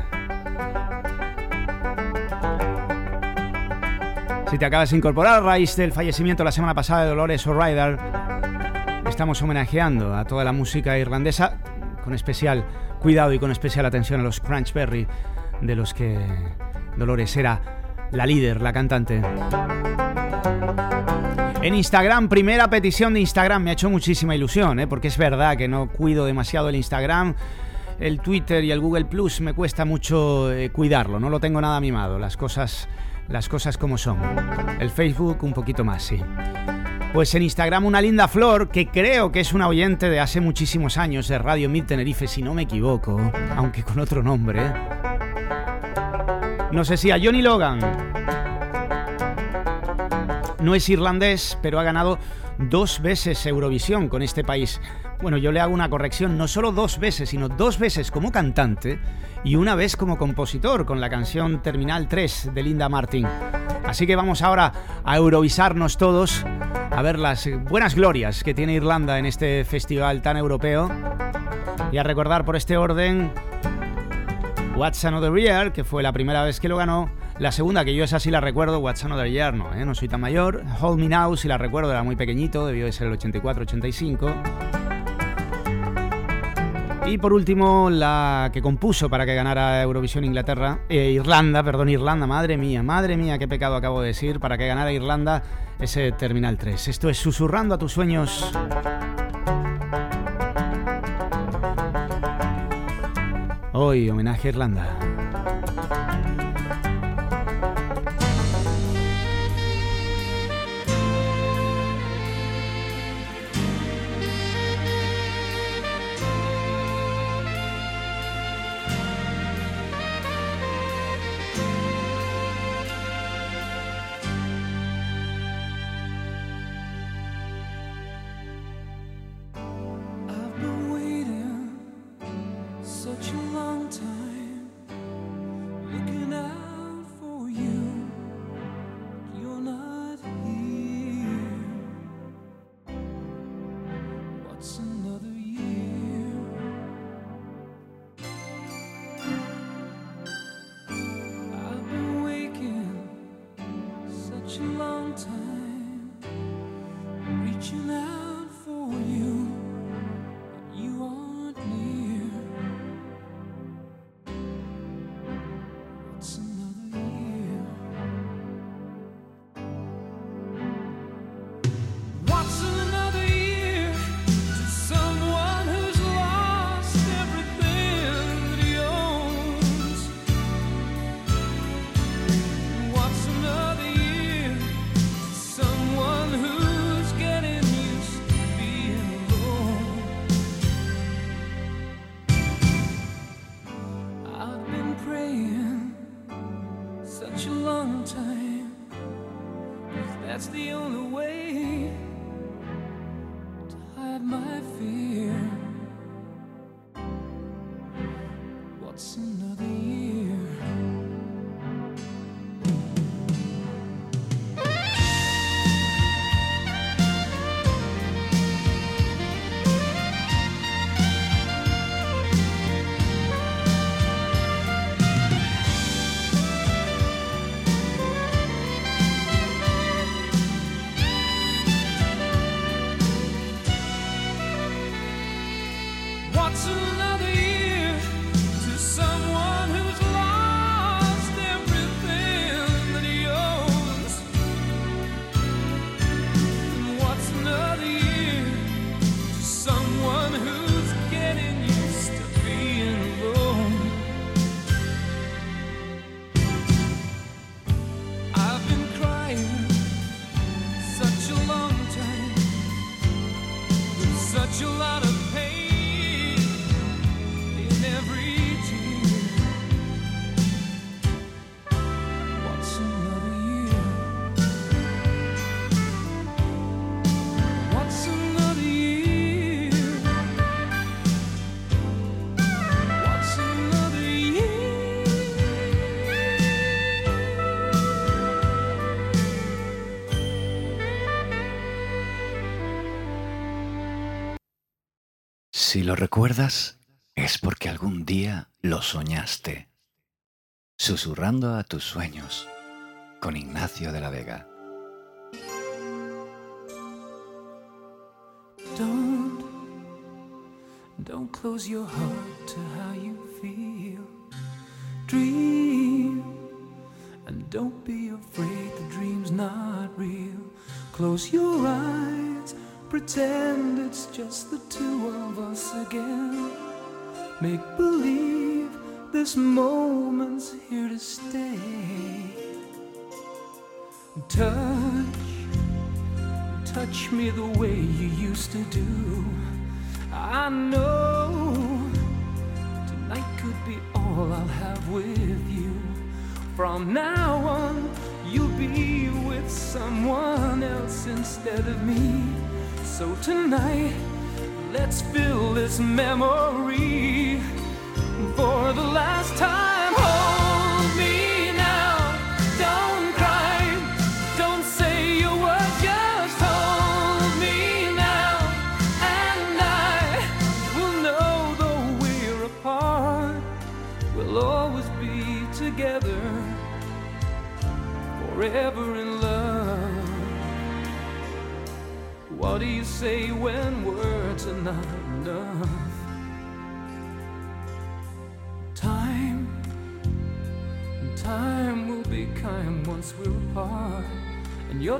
[SPEAKER 1] Si te acabas de incorporar a raíz del fallecimiento la semana pasada de Dolores O'Riordan, estamos homenajeando a toda la música irlandesa con especial cuidado y con especial atención a los Crunchberry, de los que Dolores era la líder, la cantante. En Instagram, primera petición de Instagram, me ha hecho muchísima ilusión, porque es verdad que no cuido demasiado el Instagram. El Twitter y el Google Plus me cuesta mucho cuidarlo, no lo tengo nada mimado, las cosas como son. El Facebook un poquito más, sí. Pues en Instagram una linda flor que creo que es una oyente de hace muchísimos años de Radio Mid Tenerife, si no me equivoco, aunque con otro nombre. No sé si a Johnny Logan. No es irlandés, pero ha ganado 2 veces Eurovisión con este país. Bueno, yo le hago una corrección, no solo 2 veces, sino 2 veces como cantante y 1 vez como compositor con la canción Terminal 3 de Linda Martin. Así que vamos ahora a eurovisarnos todos, a ver las buenas glorias que tiene Irlanda en este festival tan europeo y a recordar por este orden What's Another Year, que fue la primera vez que lo ganó. La segunda, que yo esa sí la recuerdo, What's Another Year, no soy tan mayor. Hold Me Now, si la recuerdo, era muy pequeñito, debió de ser el 84-85. Y por último, la que compuso para que ganara Eurovisión Irlanda, madre mía, qué pecado acabo de decir, para que ganara Irlanda ese Terminal 3. Esto es Susurrando a tus sueños. Hoy, homenaje a Irlanda.
[SPEAKER 10] Such a long time
[SPEAKER 2] Si lo recuerdas, es porque algún día lo soñaste. Susurrando a tus sueños, con Ignacio de la Vega.
[SPEAKER 11] Don't close your heart to how you feel. Dream, and don't be afraid the dream's not real. Close your eyes, pretend it's just the two of us again. Make believe this moment's here to stay. Touch me the way you used to do. I know tonight could be all I'll have with you. From now on, you'll be with someone else instead of me. So tonight, let's fill this memory for the last time. Hold me now, don't cry, don't say a word, just hold me now. And I will know though we're apart, we'll always be together, forever in love. What do you say when words are not enough? Time will be kind once we're apart. And your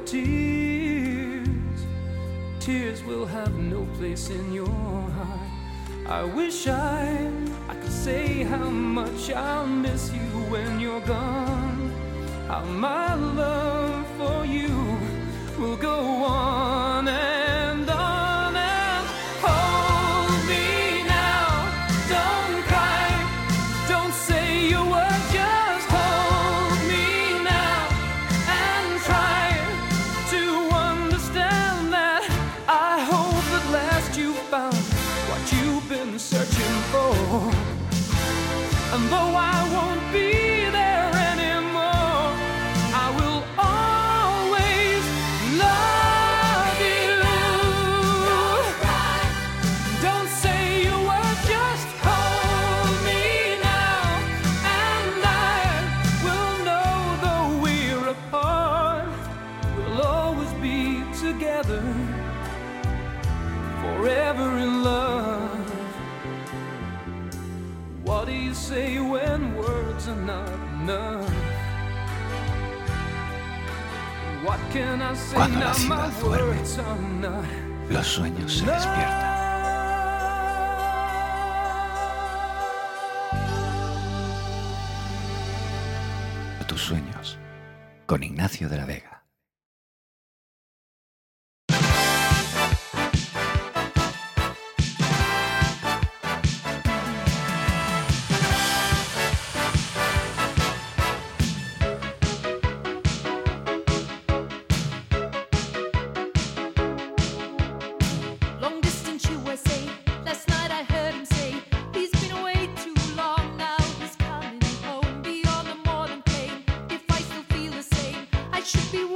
[SPEAKER 11] tears will have no place in your heart. I wish I could say how much I'll miss you when you're gone. How my love for you will go on and on and hold me now. Don't cry, don't say a word, just hold me now and try to understand that I hope at last you found what you've been searching for. And though I won't be there anymore, I will always love you. Don't cry, don't say a word, just hold me now. And I will know though we're apart, we'll always be together, forever in love. What do you say when words are not enough? What can I say
[SPEAKER 2] Cuando la
[SPEAKER 11] now?
[SPEAKER 2] ciudad
[SPEAKER 11] My
[SPEAKER 2] duerme,
[SPEAKER 11] words are not
[SPEAKER 2] los sueños se despiertan. Tus sueños, con Ignacio de la Vega.
[SPEAKER 5] Long distance USA. Last night I heard him say he's been away too long. Now he's coming home. Beyond the more than pain. If I still feel the same, I should be.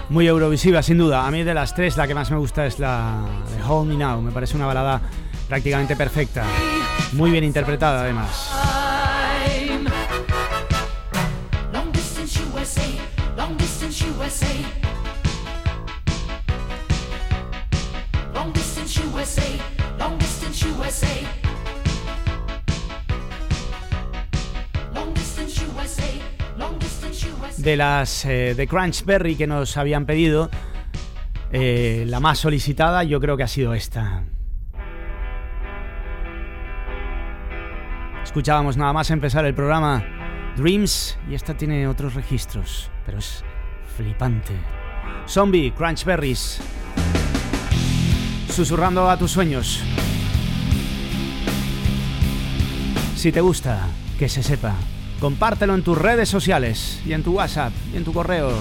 [SPEAKER 1] Muy eurovisiva, sin duda. A mí de las tres la que más me gusta es la de Hold Me Now. Me parece una balada prácticamente perfecta. Muy bien interpretada, además.
[SPEAKER 12] Long distance USA, long distance USA. Long distance USA, long distance USA. Long distance USA, long distance USA.
[SPEAKER 1] De las de Crunchberry que nos habían pedido, la más solicitada yo creo que ha sido esta. Escuchábamos nada más empezar el programa Dreams y esta tiene otros registros, pero es flipante. Zombie, Crunchberries, susurrando a tus sueños. Si te gusta, que se sepa. Compártelo en tus redes sociales y en tu WhatsApp y en tu correo.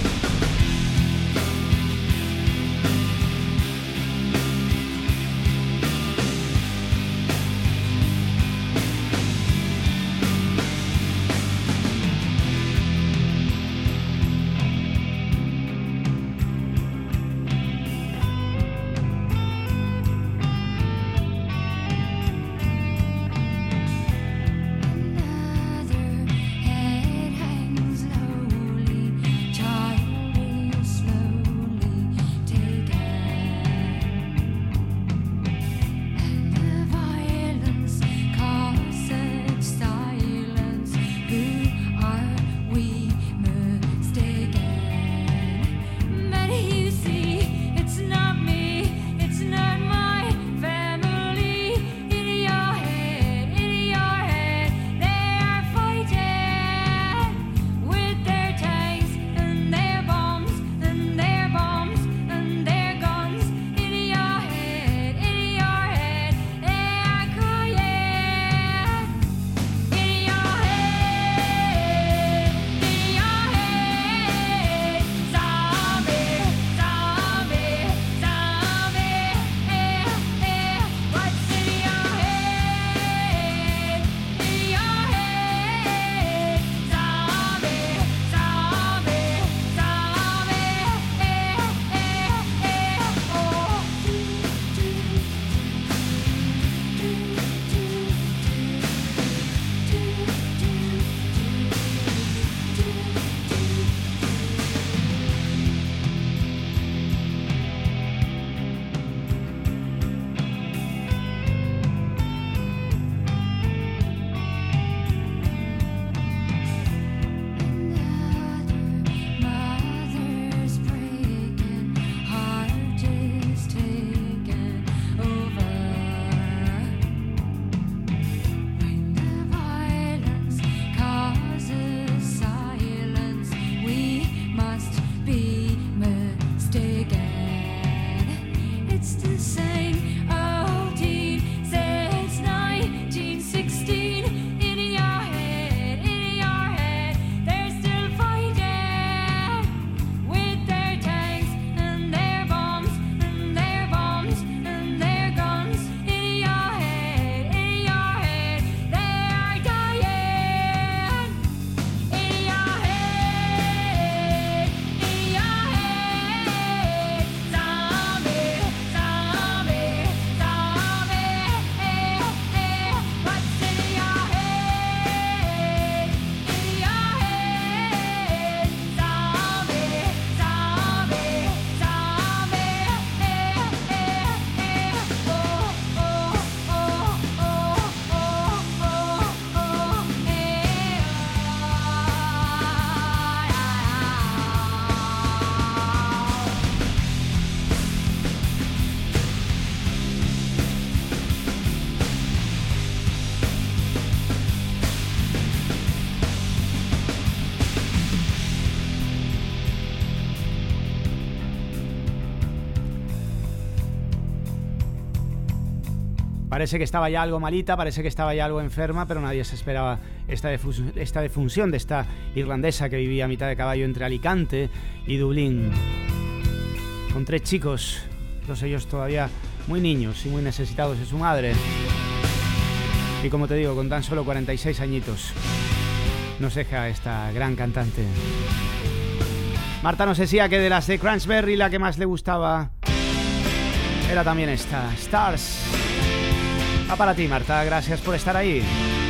[SPEAKER 1] Parece que estaba ya algo malita, parece que estaba ya algo enferma, pero nadie se esperaba esta defunción de esta irlandesa que vivía a mitad de caballo entre Alicante y Dublín. Con 3 chicos, todos ellos todavía muy niños y muy necesitados de su madre. Y como te digo, con tan solo 46 añitos, nos deja esta gran cantante. Marta nos decía que de las de Cransberry la que más le gustaba era también esta, Stars. Va para ti, Marta, gracias por estar ahí.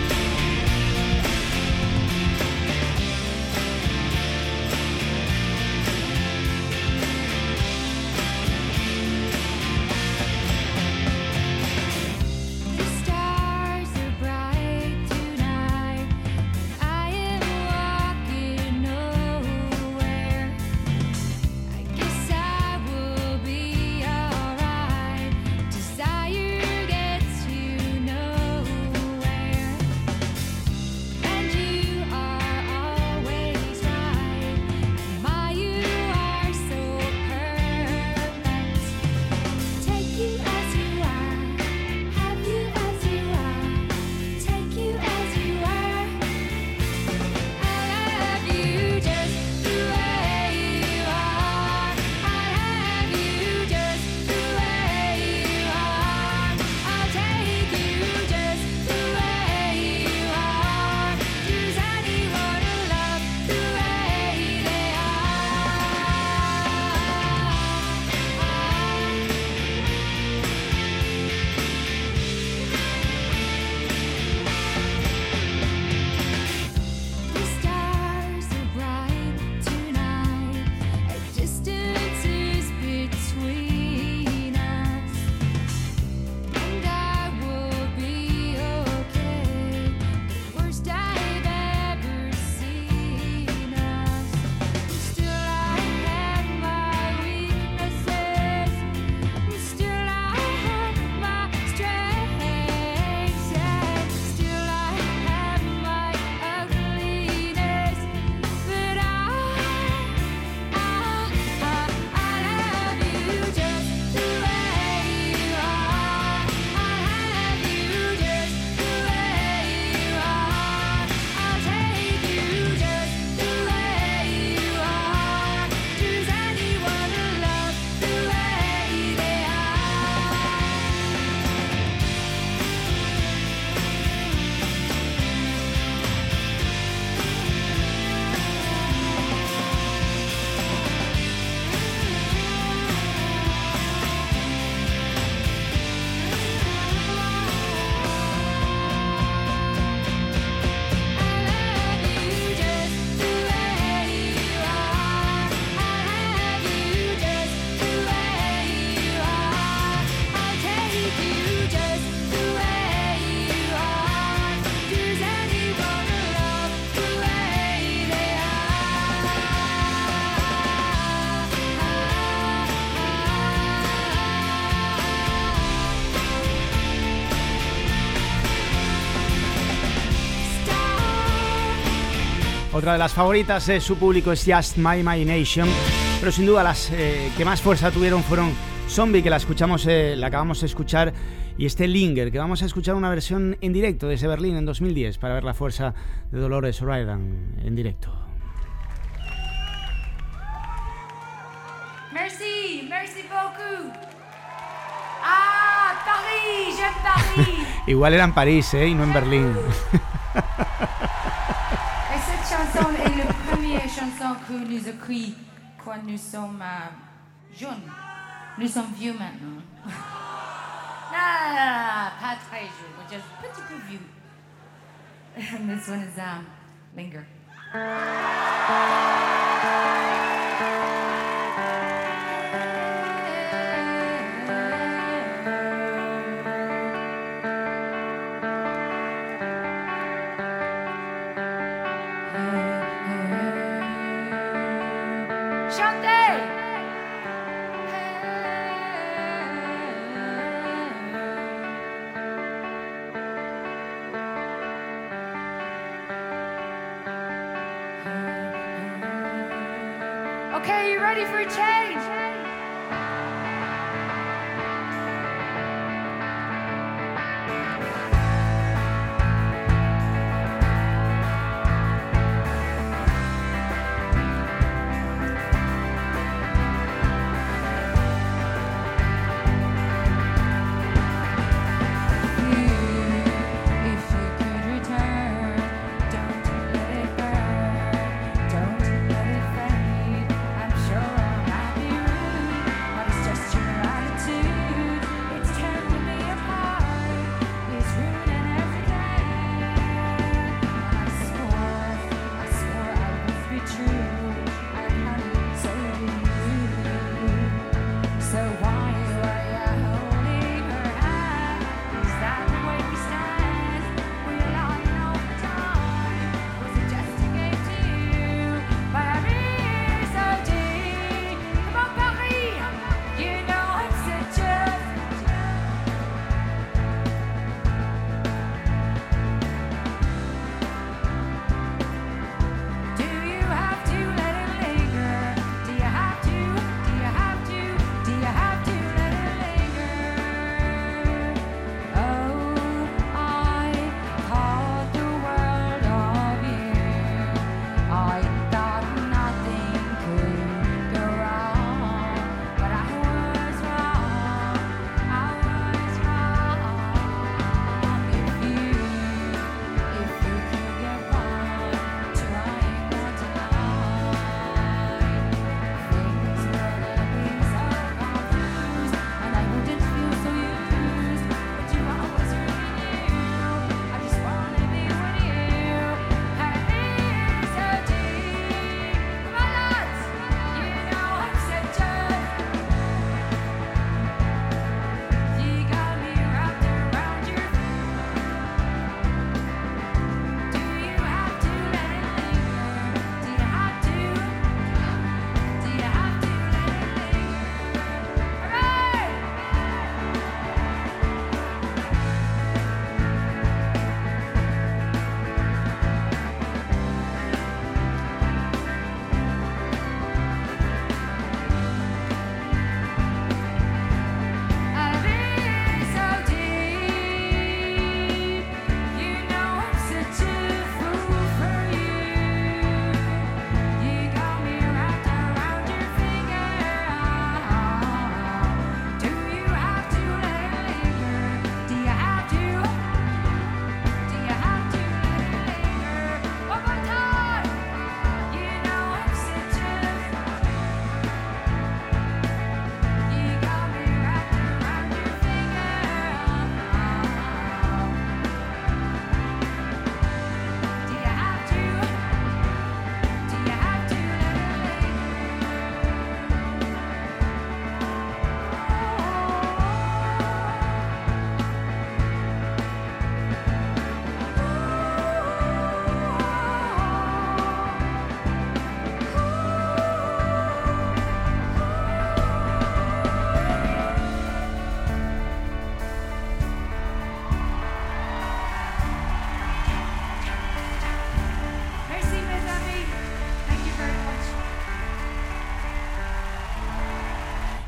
[SPEAKER 1] Otra de las favoritas de su público es Just My Imagination, pero sin duda las que más fuerza tuvieron fueron Zombie, que la escuchamos, la acabamos de escuchar, y este Linger, que vamos a escuchar una versión en directo desde Berlín en 2010 para ver la fuerza de Dolores O'Riordan en directo.
[SPEAKER 13] Merci, merci beaucoup. Ah, Paris, j'aime Paris.
[SPEAKER 1] Igual era en París, y no en Berlín.
[SPEAKER 13] Et cette chanson est la première chanson que nous écrit quand nous sommes jeunes. Nous sommes vieux maintenant. Non, pas très vieux, but just petit peu vieux. And this one is Linger. Okay, you ready for a change? I'm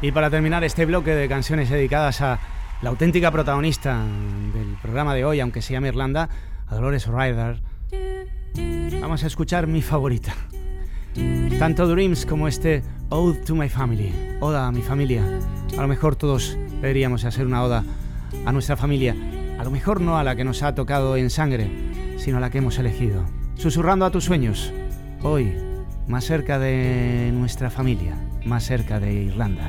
[SPEAKER 1] Y para terminar este bloque de canciones dedicadas a la auténtica protagonista del programa de hoy, aunque se llame Irlanda, a Dolores O'Riordan, vamos a escuchar mi favorita. Tanto Dreams como este Ode to My Family, Oda a mi familia. A lo mejor todos deberíamos hacer una oda a nuestra familia. A lo mejor no a la que nos ha tocado en sangre, sino a la que hemos elegido. Susurrando a tus sueños, hoy, más cerca de nuestra familia, más cerca de Irlanda.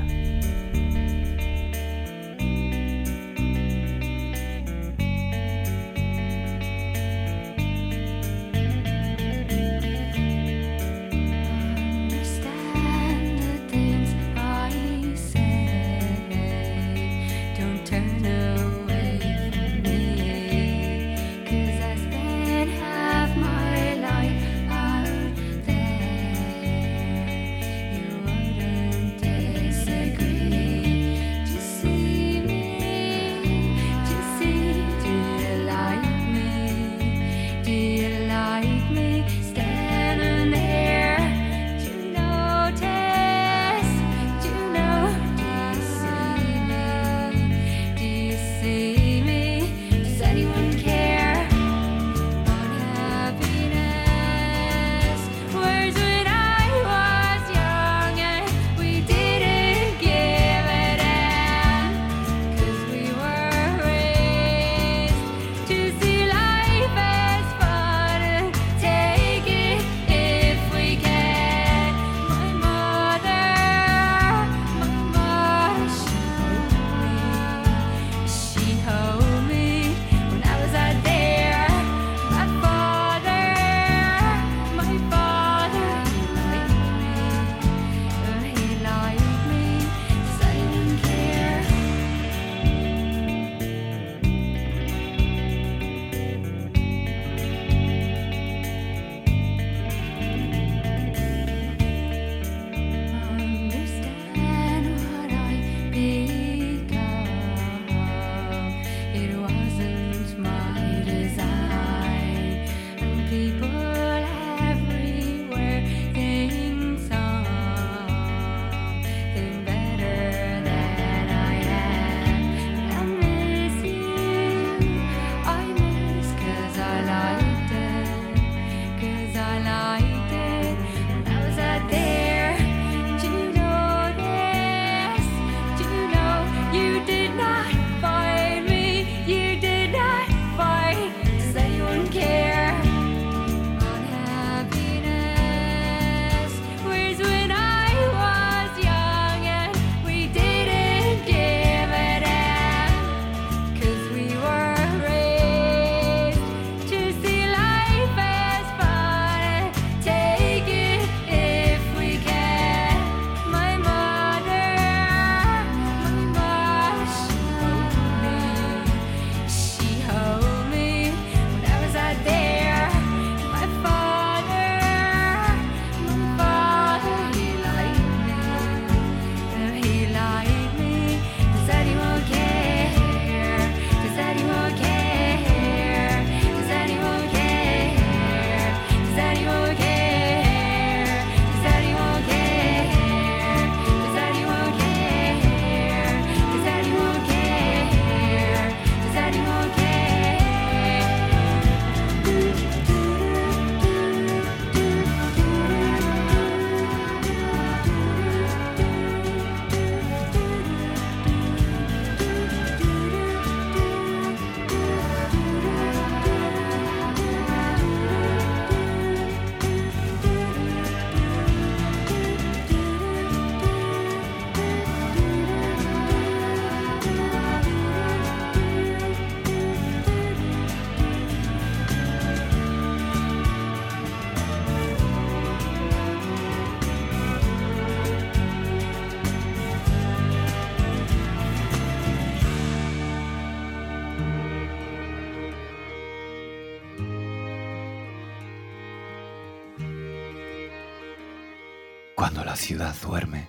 [SPEAKER 2] Cuando la ciudad duerme,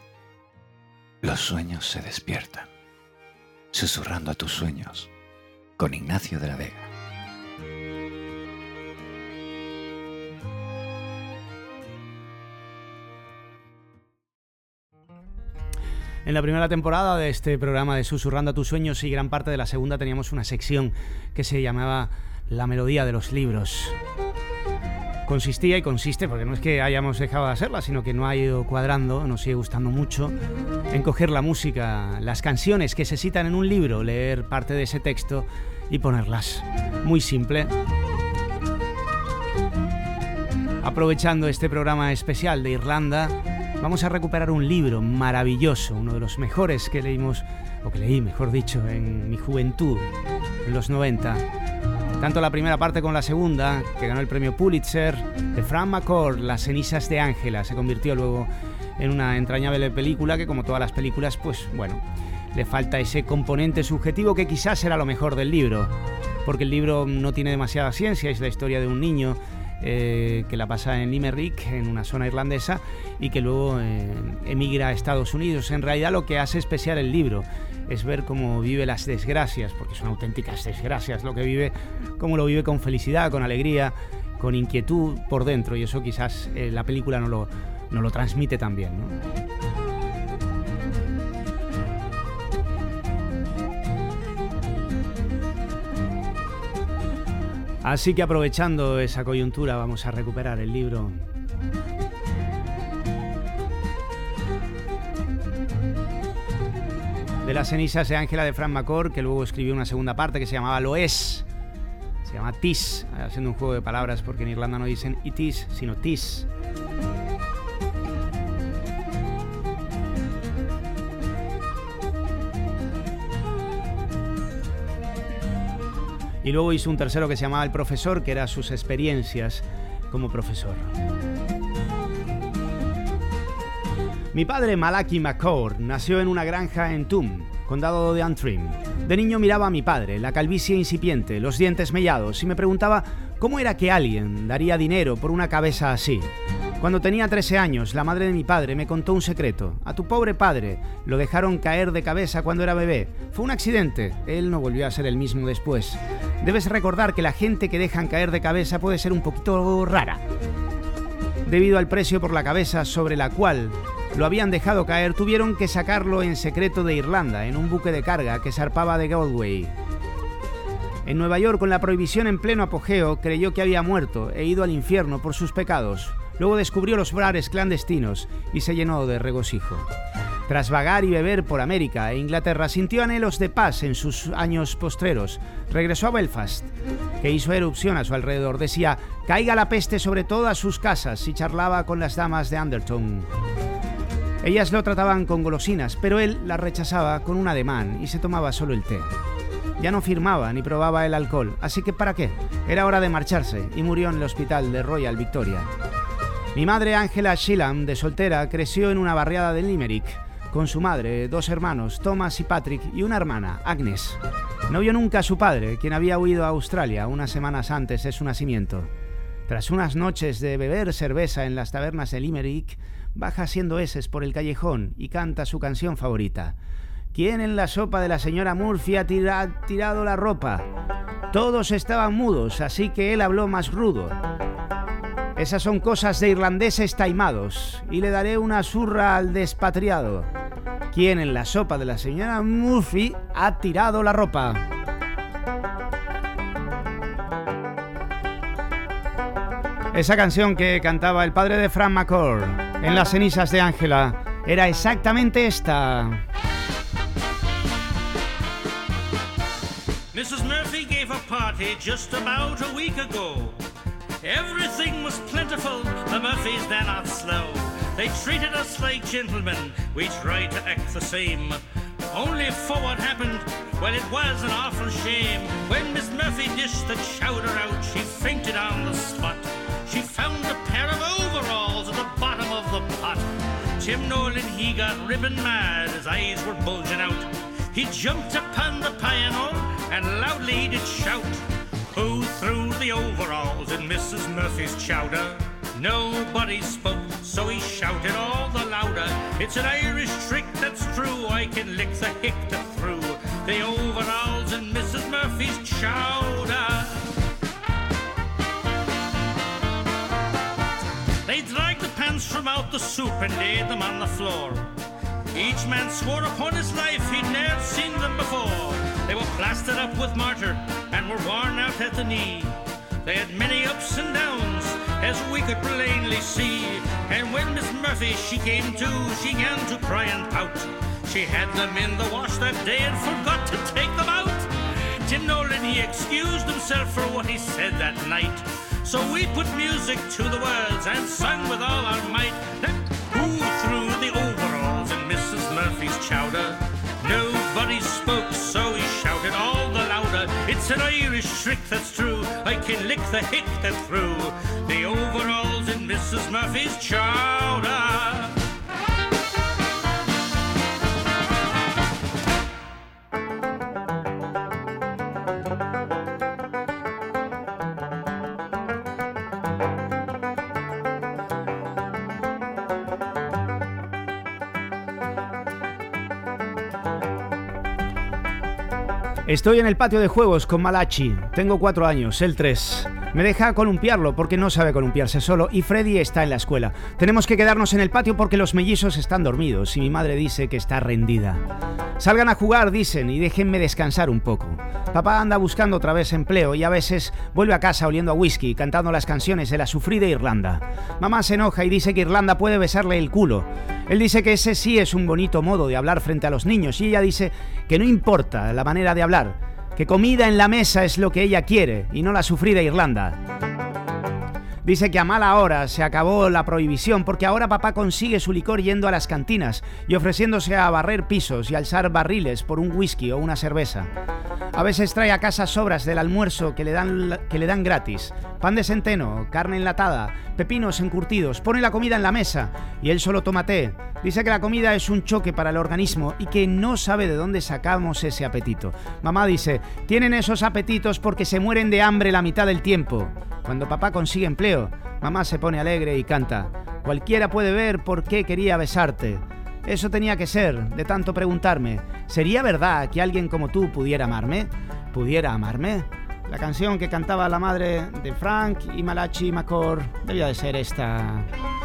[SPEAKER 2] los sueños se despiertan. Susurrando a tus sueños, con Ignacio de la Vega.
[SPEAKER 1] En la primera temporada de este programa de Susurrando a tus sueños y gran parte de la segunda teníamos una sección que se llamaba La melodía de los libros. Consistía y consiste, porque no es que hayamos dejado de hacerla, sino que no ha ido cuadrando, nos sigue gustando mucho, en coger la música, las canciones que se citan en un libro, leer parte de ese texto y ponerlas. Muy simple. Aprovechando este programa especial de Irlanda, vamos a recuperar un libro maravilloso, uno de los mejores que leímos, o que leí, mejor dicho, en mi juventud, en los 90. Tanto la primera parte como la segunda, que ganó el premio Pulitzer, de Frank McCourt, Las cenizas de Ángela. Se convirtió luego en una entrañable película que, como todas las películas, pues bueno, le falta ese componente subjetivo que quizás era lo mejor del libro, porque el libro no tiene demasiada ciencia, es la historia de un niño que la pasa en Limerick, en una zona irlandesa, y que luego emigra a Estados Unidos. En realidad lo que hace especial el libro es ver cómo vive las desgracias, porque son auténticas desgracias lo que vive, cómo lo vive con felicidad, con alegría, con inquietud por dentro, y eso quizás la película no lo transmite tan bien, ¿no? Así que aprovechando esa coyuntura vamos a recuperar el libro. De Las cenizas de Ángela de Frank McCourt, que luego escribió una segunda parte que se llamaba Lo es. Se llama Tis, haciendo un juego de palabras porque en Irlanda no dicen it is, sino tis. Y luego hizo un tercero que se llamaba El profesor, que era sus experiencias como profesor. Mi padre, Malachi McCourt, nació en una granja en Tuam, condado de Antrim. De niño miraba a mi padre, la calvicie incipiente, los dientes mellados, y me preguntaba cómo era que alguien daría dinero por una cabeza así. Cuando tenía 13 años, la madre de mi padre me contó un secreto. A tu pobre padre lo dejaron caer de cabeza cuando era bebé. Fue un accidente. Él no volvió a ser el mismo después. Debes recordar que la gente que dejan caer de cabeza puede ser un poquito rara. Debido al precio por la cabeza sobre la cual lo habían dejado caer, tuvieron que sacarlo en secreto de Irlanda, en un buque de carga que zarpaba de Galway. En Nueva York, con la prohibición en pleno apogeo, creyó que había muerto e ido al infierno por sus pecados. Luego descubrió los bares clandestinos y se llenó de regocijo. Tras vagar y beber por América e Inglaterra, sintió anhelos de paz en sus años postreros. Regresó a Belfast, que hizo erupción a su alrededor. Decía, caiga la peste sobre todas sus casas, y charlaba con las damas de Anderton. Ellas lo trataban con golosinas, pero él las rechazaba con un ademán y se tomaba solo el té. Ya no firmaba ni probaba el alcohol, así que ¿para qué? Era hora de marcharse y murió en el hospital de Royal Victoria. Mi madre, Angela Sheehan, de soltera, creció en una barriada de Limerick, con su madre, 2 hermanos, Thomas y Patrick, y una hermana, Agnes. No vio nunca a su padre, quien había huido a Australia unas semanas antes de su nacimiento. Tras unas noches de beber cerveza en las tabernas de Limerick, baja haciendo eses por el callejón y canta su canción favorita. ¿Quién en la sopa de la señora Murphy ha tirado la ropa? Todos estaban mudos, así que él habló más rudo. Esas son cosas de irlandeses taimados, y le daré una zurra al despatriado. ¿Quién en la sopa de la señora Murphy ha tirado la ropa? Esa canción que cantaba el padre de Frank McCourt en Las cenizas de Ángela era exactamente esta.
[SPEAKER 14] Mrs. Murphy gave a party just about a week ago. Everything was plentiful, the Murphys they're not slow. They treated us like gentlemen, we tried to act the same. Only for what happened, well it was an awful shame. When Miss Murphy dished the chowder out, she fainted on the spot. She found a pair of overalls at the bottom of the pot. Tim Nolan, he got ribbon mad, his eyes were bulging out. He jumped upon the piano and loudly he did shout, who threw the overalls in Mrs. Murphy's chowder? Nobody spoke, so he shouted all the louder. It's an Irish trick that's true, I can lick the hictor through the overalls in Mrs. Murphy's chowder. They dragged the pants from out the soup and laid them on the floor. Each man swore upon his life he'd ne'er seen them before. They were plastered up with mortar and were worn out at the knee. They had many ups and downs, as we could plainly see. And when Miss Murphy, she came to, she began to cry and pout. She had them in the wash that day and forgot to take them out. Tim Nolan, he excused himself for what he said that night. So we put music to the words and sung with all our might. Who threw the overalls in Mrs. Murphy's chowder? Nobody spoke, so he shouted all the louder. It's an Irish trick, that's true. I can lick the hick that threw the overalls in Mrs. Murphy's chowder.
[SPEAKER 1] Estoy en el patio de juegos con Malachi. Tengo 4 años, él 3. Me deja columpiarlo porque no sabe columpiarse solo y Freddy está en la escuela. Tenemos que quedarnos en el patio porque los mellizos están dormidos y mi madre dice que está rendida. Salgan a jugar, dicen, y déjenme descansar un poco. Papá anda buscando otra vez empleo y a veces vuelve a casa oliendo a whisky, cantando las canciones de la sufrida Irlanda. Mamá se enoja y dice que Irlanda puede besarle el culo. Él dice que ese sí es un bonito modo de hablar frente a los niños y ella dice que no importa la manera de hablar, que comida en la mesa es lo que ella quiere y no la sufrida Irlanda. Dice que a mala hora se acabó la prohibición porque ahora papá consigue su licor yendo a las cantinas y ofreciéndose a barrer pisos y alzar barriles por un whisky o una cerveza. A veces trae a casa sobras del almuerzo que le dan gratis. Pan de centeno, carne enlatada, pepinos encurtidos, pone la comida en la mesa y él solo toma té. Dice que la comida es un choque para el organismo y que no sabe de dónde sacamos ese apetito. Mamá dice, tienen esos apetitos porque se mueren de hambre la mitad del tiempo. Cuando papá consigue empleo, mamá se pone alegre y canta. Cualquiera puede ver por qué quería besarte. Eso tenía que ser, de tanto preguntarme. ¿Sería verdad que alguien como tú pudiera amarme? ¿Pudiera amarme? La canción que cantaba la madre de Frank y Malachi McCord debía de ser esta.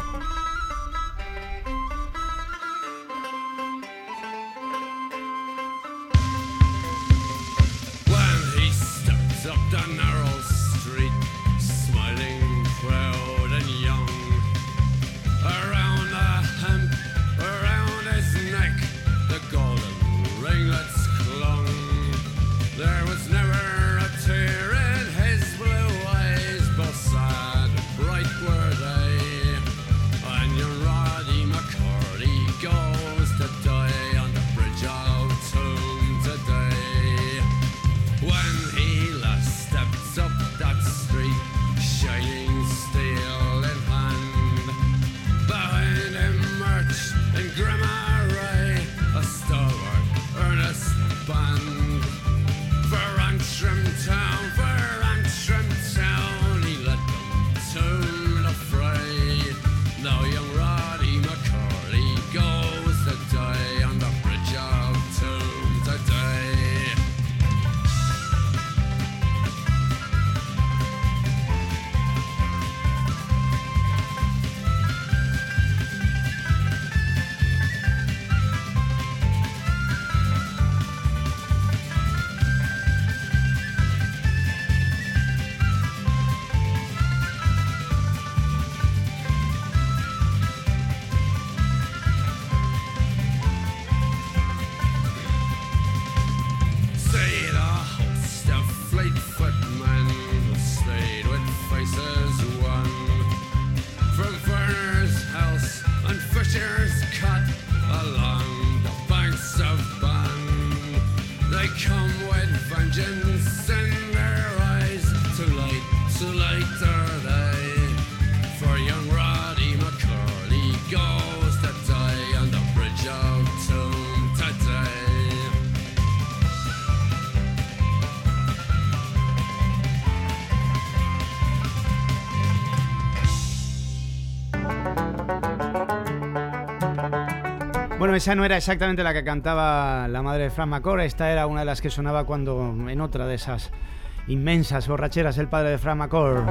[SPEAKER 1] Bueno, esa no era exactamente la que cantaba la madre de Frank McCord. Esta era una de las que sonaba cuando en otra de esas inmensas borracheras el padre de Frank McCord.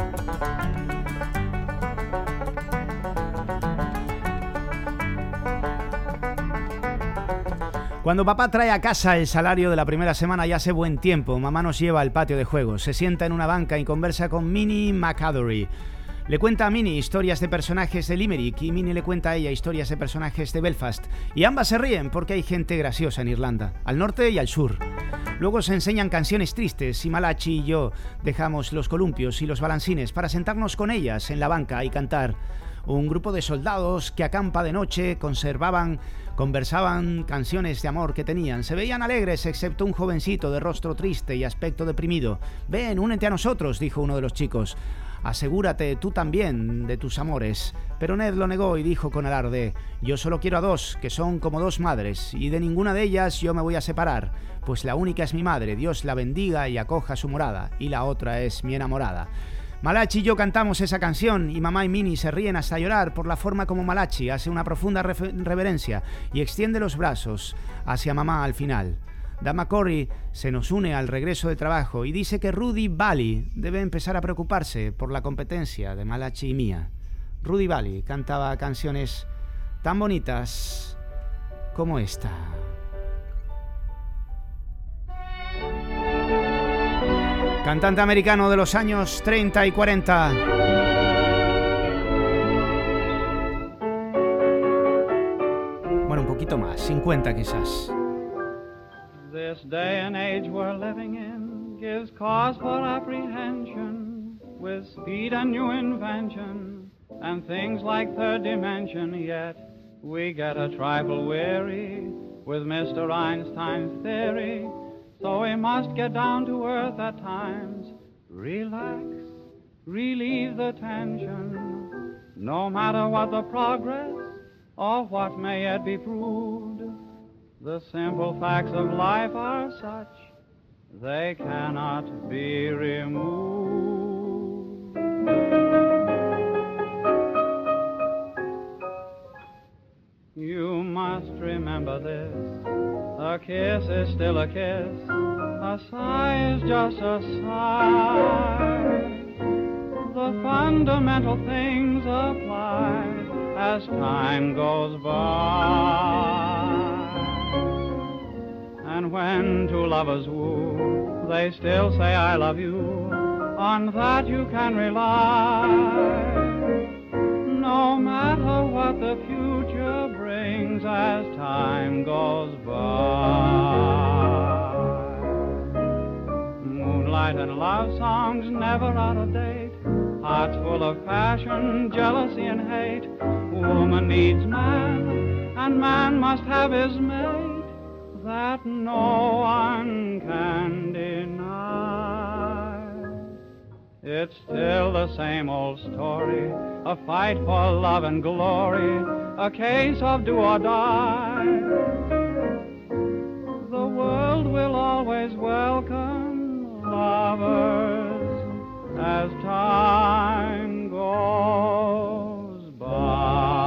[SPEAKER 1] Cuando papá trae a casa el salario de la primera semana y hace buen tiempo, mamá nos lleva al patio de juegos, se sienta en una banca y conversa con Minnie McAdory. Le cuenta a Minnie historias de personajes de Limerick y Minnie le cuenta a ella historias de personajes de Belfast. Y ambas se ríen porque hay gente graciosa en Irlanda, al norte y al sur. Luego se enseñan canciones tristes y Malachi y yo dejamos los columpios y los balancines para sentarnos con ellas en la banca y cantar. Un grupo de soldados que acampa de noche conversaban canciones de amor que tenían. Se veían alegres excepto un jovencito de rostro triste y aspecto deprimido. «Ven, únete a nosotros», dijo uno de los chicos. «Asegúrate tú también de tus amores». Pero Ned lo negó y dijo con alarde: «Yo solo quiero a dos, que son como dos madres, y de ninguna de ellas yo me voy a separar, pues la única es mi madre, Dios la bendiga y acoja su morada, y la otra es mi enamorada». Malachi y yo cantamos esa canción y mamá y Minnie se ríen hasta llorar por la forma como Malachi hace una profunda reverencia y extiende los brazos hacia mamá al final. Dama Corey se nos une al regreso de trabajo y dice que Rudy Vallee debe empezar a preocuparse por la competencia de Malachi y mía. Rudy Vallee cantaba canciones tan bonitas como esta. Cantante americano de los años 30 y 40. Bueno, un poquito más, 50 quizás.
[SPEAKER 15] This day and age we're living in gives cause for apprehension, with speed and new invention and things like third dimension. Yet we get a trifle weary with Mr. Einstein's theory. So we must get down to earth at times, relax, relieve the tension. No matter what the progress or what may yet be proved, the simple facts of life are such, they cannot be removed. You must remember this. A kiss is still a kiss, a sigh is just a sigh. The fundamental things apply as time goes by. And when two lovers woo, they still say I love you, on that you can rely. No matter what the future brings as time goes by. Moonlight and love songs never out of date, hearts full of passion, jealousy and hate. Woman needs man, and man must have his mate, that no one can deny. It's still the same old story, a fight for love and glory, a case of do or die. The world will always welcome lovers as time goes by.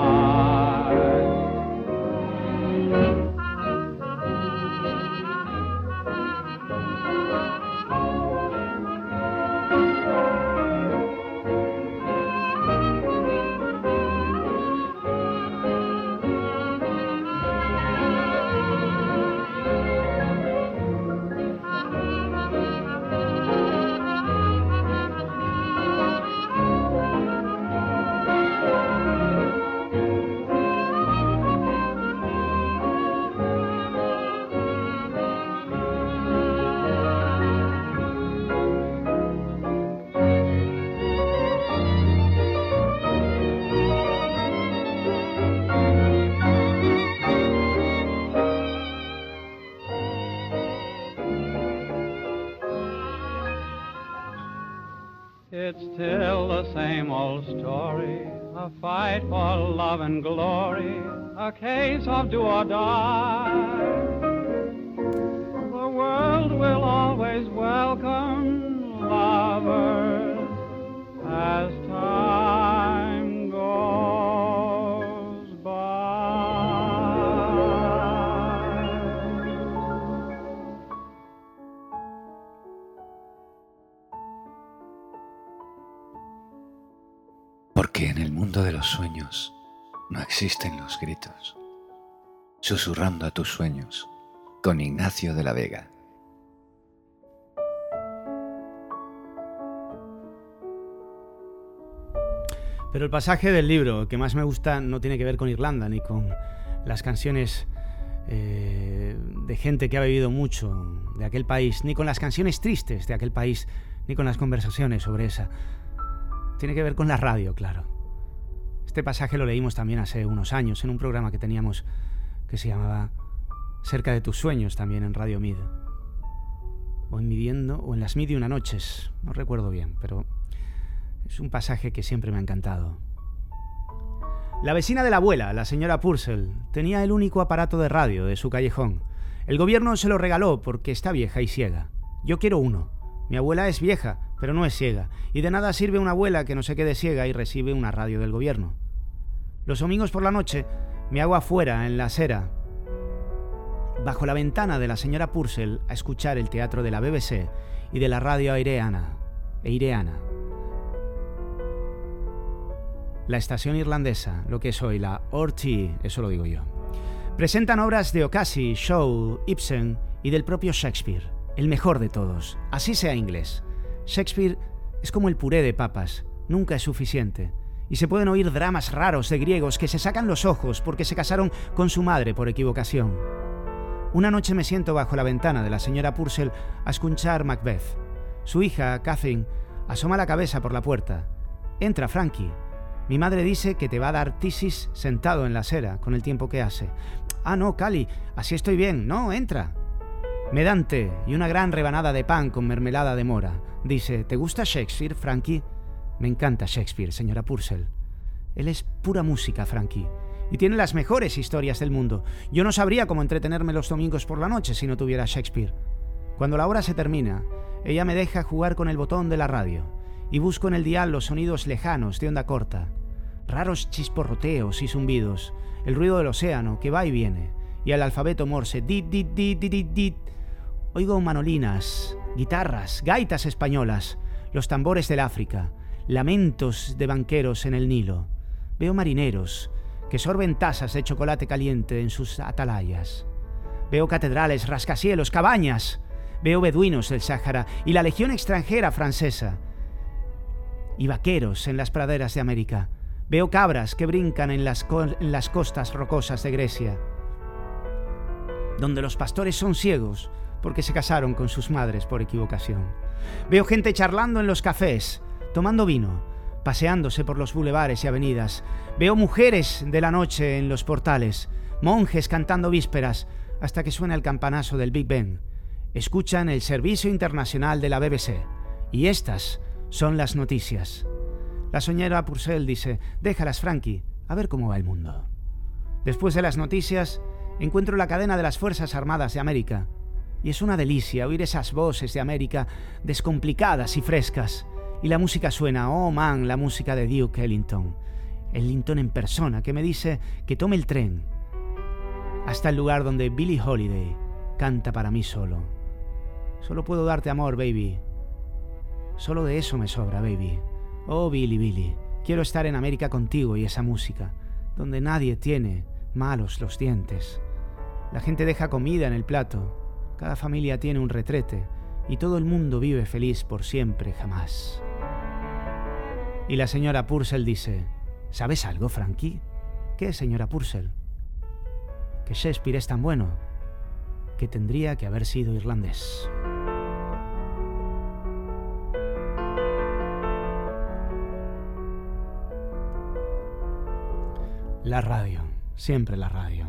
[SPEAKER 15] It's still the same old story, a fight for love and glory, a case of do or die. The world will always welcome lovers as time goes by.
[SPEAKER 2] Porque en el mundo de los sueños no existen los gritos. Susurrando a tus sueños con Ignacio de la Vega.
[SPEAKER 1] Pero el pasaje del libro que más me gusta no tiene que ver con Irlanda ni con las canciones de gente que ha vivido mucho de aquel país, ni con las canciones tristes de aquel país, ni con las conversaciones sobre esa. Tiene que ver con la radio, claro. Este pasaje lo leímos también hace unos años en un programa que teníamos que se llamaba Cerca de tus sueños, también en Radio Mid. O en las Mid y una noches, no recuerdo bien, pero es un pasaje que siempre me ha encantado. La vecina de la abuela, la señora Purcell, tenía el único aparato de radio de su callejón. El gobierno se lo regaló porque está vieja y ciega. Yo quiero uno. Mi abuela es vieja, pero no es ciega, y de nada sirve una abuela que no se quede ciega y recibe una radio del gobierno. Los domingos por la noche me hago afuera, en la acera, bajo la ventana de la señora Purcell, a escuchar el teatro de la BBC y de la radio aireana. La estación irlandesa, lo que es hoy la RTÉ, eso lo digo yo. Presentan obras de O'Casey, Shaw, Ibsen y del propio Shakespeare, el mejor de todos, así sea inglés. Shakespeare es como el puré de papas, nunca es suficiente. Y se pueden oír dramas raros de griegos que se sacan los ojos porque se casaron con su madre por equivocación. Una noche me siento bajo la ventana de la señora Purcell a escuchar Macbeth. Su hija, Catherine, asoma la cabeza por la puerta. Entra, Frankie. Mi madre dice que te va a dar tisis sentado en la acera con el tiempo que hace. Ah, no, Cali, así estoy bien. No, entra. Me dan té y una gran rebanada de pan con mermelada de mora. Dice, ¿te gusta Shakespeare, Frankie? Me encanta Shakespeare, señora Purcell. Él es pura música, Frankie, y tiene las mejores historias del mundo. Yo no sabría cómo entretenerme los domingos por la noche si no tuviera Shakespeare. Cuando la obra se termina, ella me deja jugar con el botón de la radio y busco en el dial los sonidos lejanos de onda corta, raros chisporroteos y zumbidos, el ruido del océano que va y viene, y el alfabeto morse, dit, dit, dit, dit, dit. Oigo manolinas, guitarras, gaitas españolas, los tambores del África, lamentos de banqueros en el Nilo. Veo marineros que sorben tazas de chocolate caliente en sus atalayas. Veo catedrales, rascacielos, cabañas. Veo beduinos del Sáhara y la legión extranjera francesa. Y vaqueros en las praderas de América. Veo cabras que brincan en las costas rocosas de Grecia, donde los pastores son ciegos porque se casaron con sus madres por equivocación. Veo gente charlando en los cafés, tomando vino, paseándose por los bulevares y avenidas. Veo mujeres de la noche en los portales, monjes cantando vísperas hasta que suena el campanazo del Big Ben. Escuchan el servicio internacional de la BBC y estas son las noticias. La señora Purcell dice, déjalas, Frankie, a ver cómo va el mundo. Después de las noticias, encuentro la cadena de las Fuerzas Armadas de América y es una delicia oír esas voces de América descomplicadas y frescas. Y la música suena, oh man, la música de Duke Ellington. Ellington en persona, que me dice que tome el tren hasta el lugar donde Billie Holiday canta para mí solo. Solo puedo darte amor, baby. Solo de eso me sobra, baby. Oh, Billie, Billie, quiero estar en América contigo y esa música, donde nadie tiene malos los dientes. La gente deja comida en el plato, cada familia tiene un retrete y todo el mundo vive feliz por siempre, jamás. Y la señora Purcell dice, ¿sabes algo, Frankie? ¿Qué, señora Purcell? Que Shakespeare es tan bueno que tendría que haber sido irlandés. La radio, siempre la radio.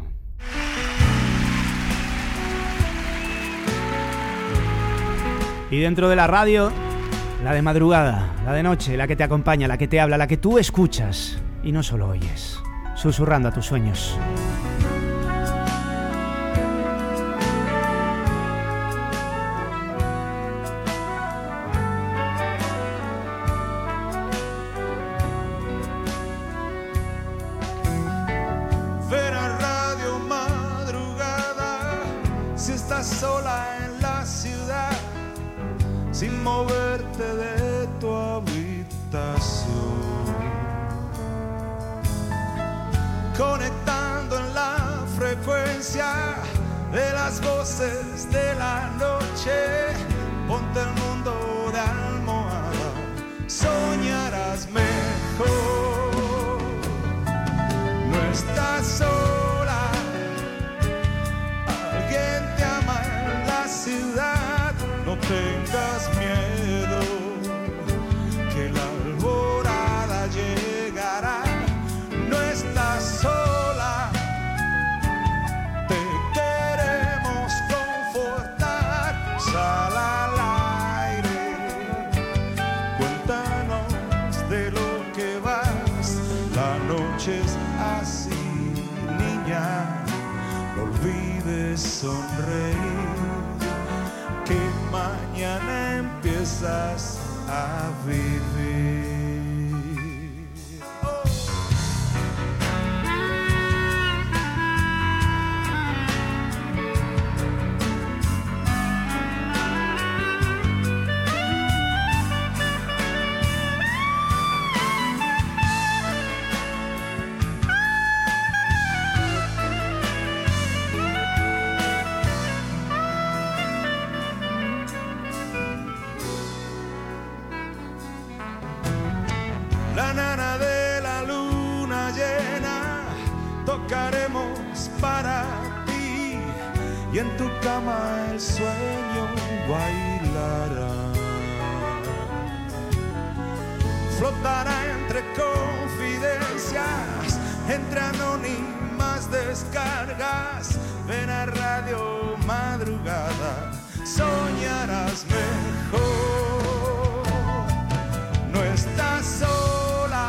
[SPEAKER 1] Y dentro de la radio, la de madrugada, la de noche, la que te acompaña, la que te habla, la que tú escuchas y no solo oyes, susurrando a tus sueños.
[SPEAKER 16] Sin moverte de tu habitación, conectando en la frecuencia de las voces de la noche. Ponte el mundo de almohada, soñarás mejor. No estás sola, alguien te ama en la ciudad. No tengas miedo, que la alborada llegará. No estás sola, te queremos confortar. Sal al aire, cuéntanos de lo que vas. La noche es así, niña, no olvides sonreír, que mañana empiezas a vivir. La nana de la luna llena, tocaremos para ti, y en tu cama el sueño bailará. Flotará entre confidencias, entre anónimas descargas. Ven a Radio Madrugada, soñarás mejor. No estás sola,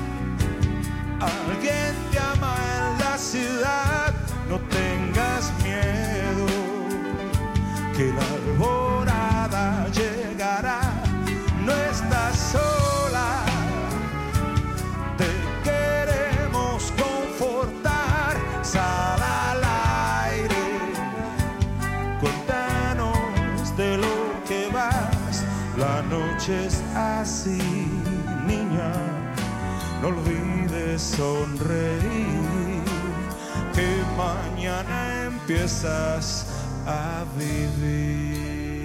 [SPEAKER 16] alguien te ama en la ciudad. No tengas miedo, que la alborada llegará. No estás sola, te queremos confortar. Sal al aire, cuéntanos de lo que vas. La noche es así, niña, no olvides sonreír, que mañana empiezas a vivir.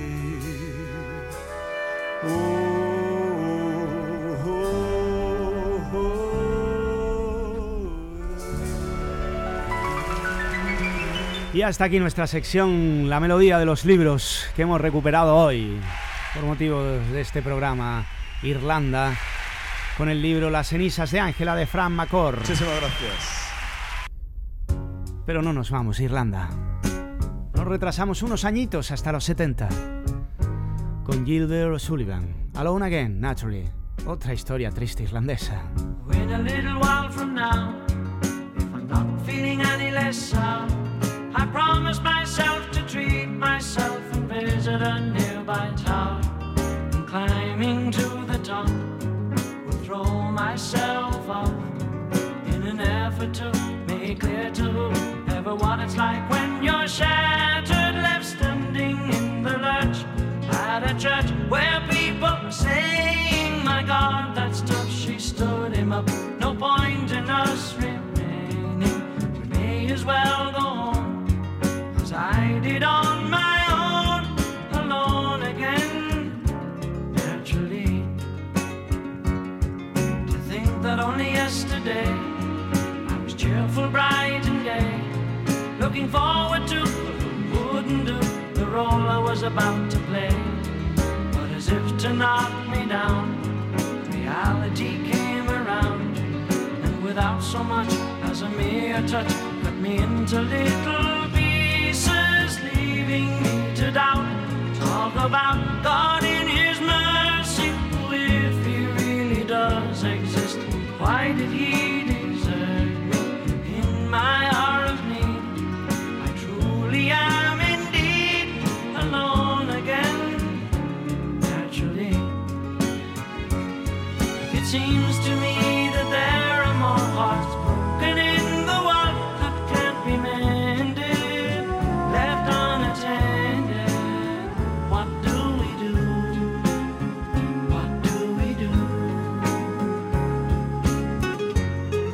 [SPEAKER 1] Y hasta aquí nuestra sección La Melodía de los Libros, que hemos recuperado hoy por motivo de este programa Irlanda, con el libro Las cenizas de Ángela de Fran McCord.
[SPEAKER 16] Muchísimas gracias.
[SPEAKER 1] Pero no nos vamos, Irlanda. Nos retrasamos unos añitos hasta los 70 con Gilbert O'Sullivan, Alone Again, Naturally. Otra historia triste irlandesa.
[SPEAKER 17] Wait a little while from now, if I'm not feeling any less sound, I promise myself to treat myself and visit a nearby town. And climbing to the top, will throw myself off in an effort to make clear to whoever what it's like when you're shattered, left standing in the lurch at a church where people were saying, my God, that's tough. She stood him up. No point in us remaining. We may as well go home, as I did on my own, alone again, naturally. To think that only yesterday I was cheerful, bright and gay, looking forward to what wouldn't do the role I was about to play. But as if to knock me down, reality came around, and without so much as a mere touch, cut me into little pieces, leaving me to doubt. Talk about God in His mercy, if He really does exist, why did He desert me in my hour of need? I truly am indeed alone again, naturally. It seems to me that there are more hearts broken in the world that can't be mended, left unattended. What do we do? What do we do?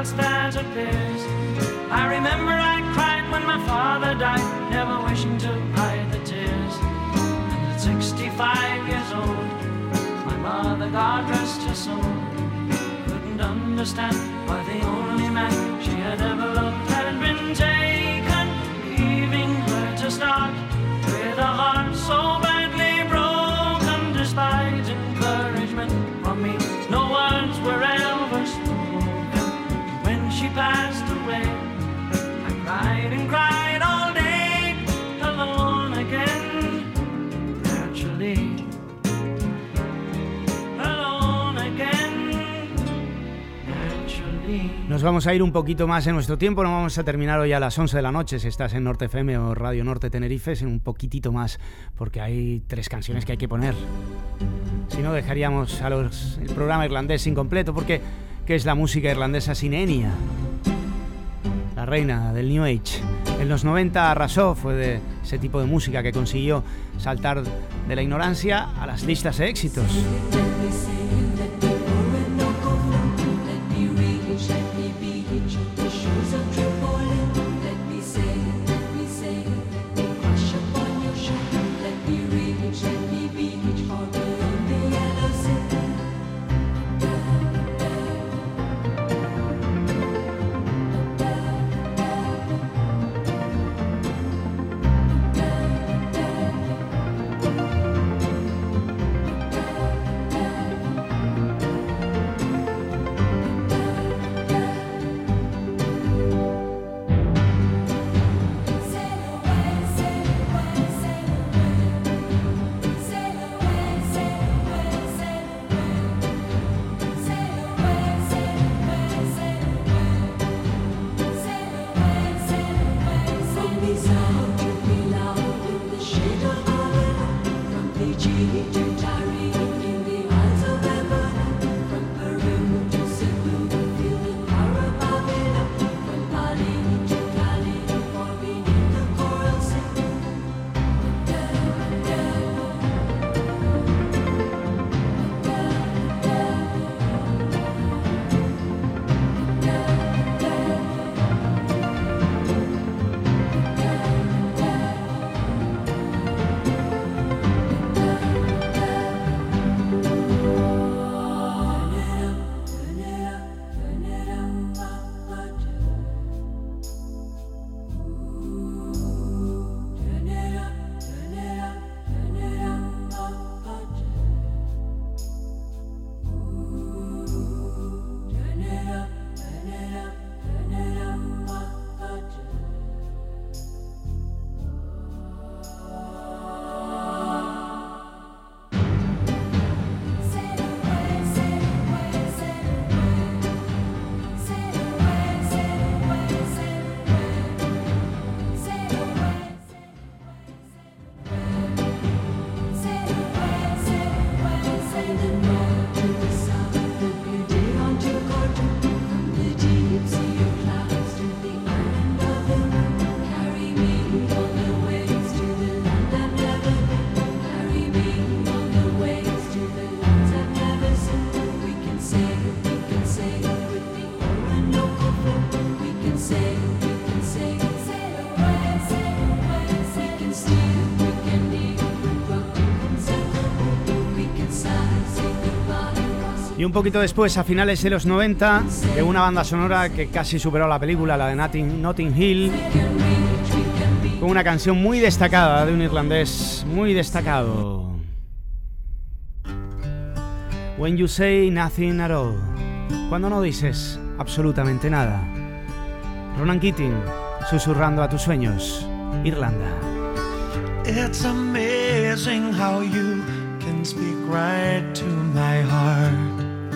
[SPEAKER 17] else that appears. I remember I cried when my father died, never wishing to hide the tears. And at 65 years old, my mother, God rest her soul, couldn't understand why the only man she had ever loved had been taken, leaving her to start with a heart so badly broken. Despite encouragement from me, no words were ever spoken. When she passed away, I cried and cried all day, alone again, naturally. Alone again, naturally.
[SPEAKER 1] Nos vamos a ir un poquito más en nuestro tiempo, no vamos a terminar hoy a las 11 de la noche si estás en Norte FM o Radio Norte Tenerife, es un poquitito más porque hay 3 canciones que hay que poner. Si no, dejaríamos el programa irlandés incompleto, porque ¿qué es la música irlandesa sin Enya? La reina del New Age. En los 90 arrasó, fue de ese tipo de música que consiguió saltar de la ignorancia a las listas de éxitos. Y un poquito después, a finales de los 90, de una banda sonora que casi superó la película, la de Notting Hill, con una canción muy destacada de un irlandés muy destacado. When you say nothing at all, cuando no dices absolutamente nada. Ronan Keating, susurrando a tus sueños, Irlanda.
[SPEAKER 10] It's amazing how you can speak right to my heart.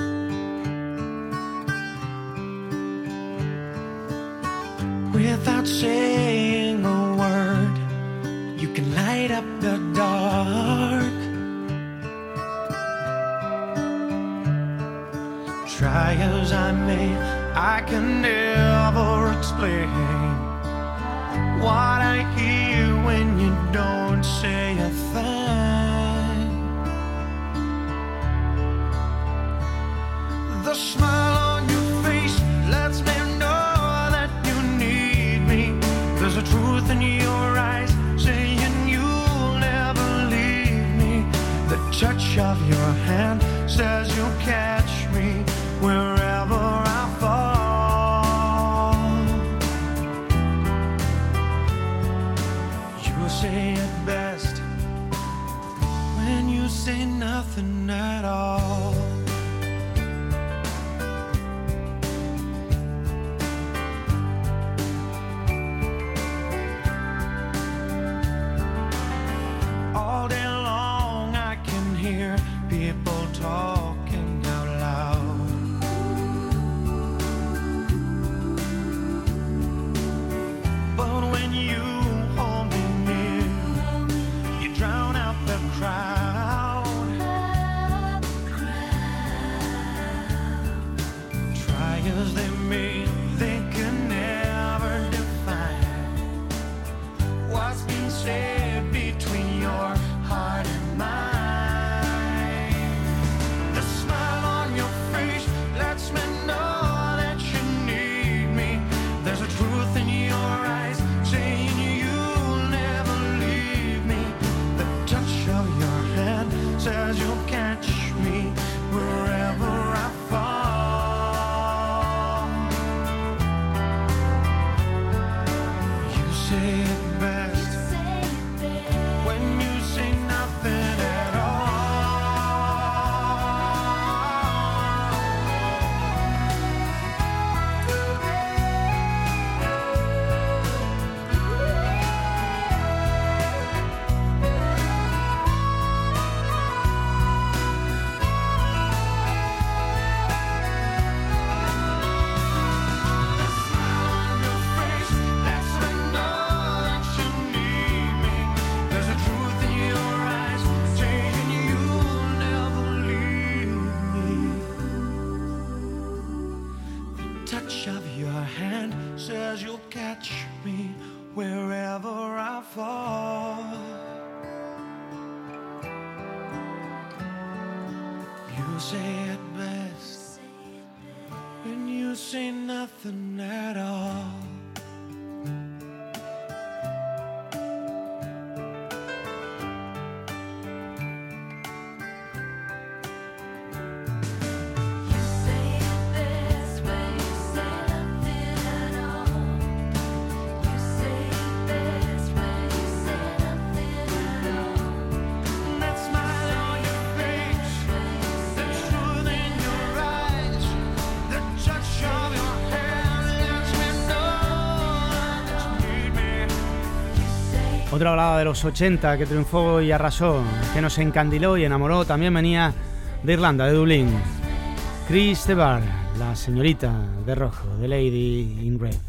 [SPEAKER 10] Without saying a word, you can light up the dark. Try as I may, I can never explain what I hear when you don't say a thing. The smile on your face lets me Your hand says you'll catch me wherever I fall. You say it best when you say nothing at all.
[SPEAKER 1] Otra balada de los 80 que triunfó y arrasó, que nos encandiló y enamoró, también venía de Irlanda, de Dublín. Chris DeBar, la señorita de rojo, The Lady in Red.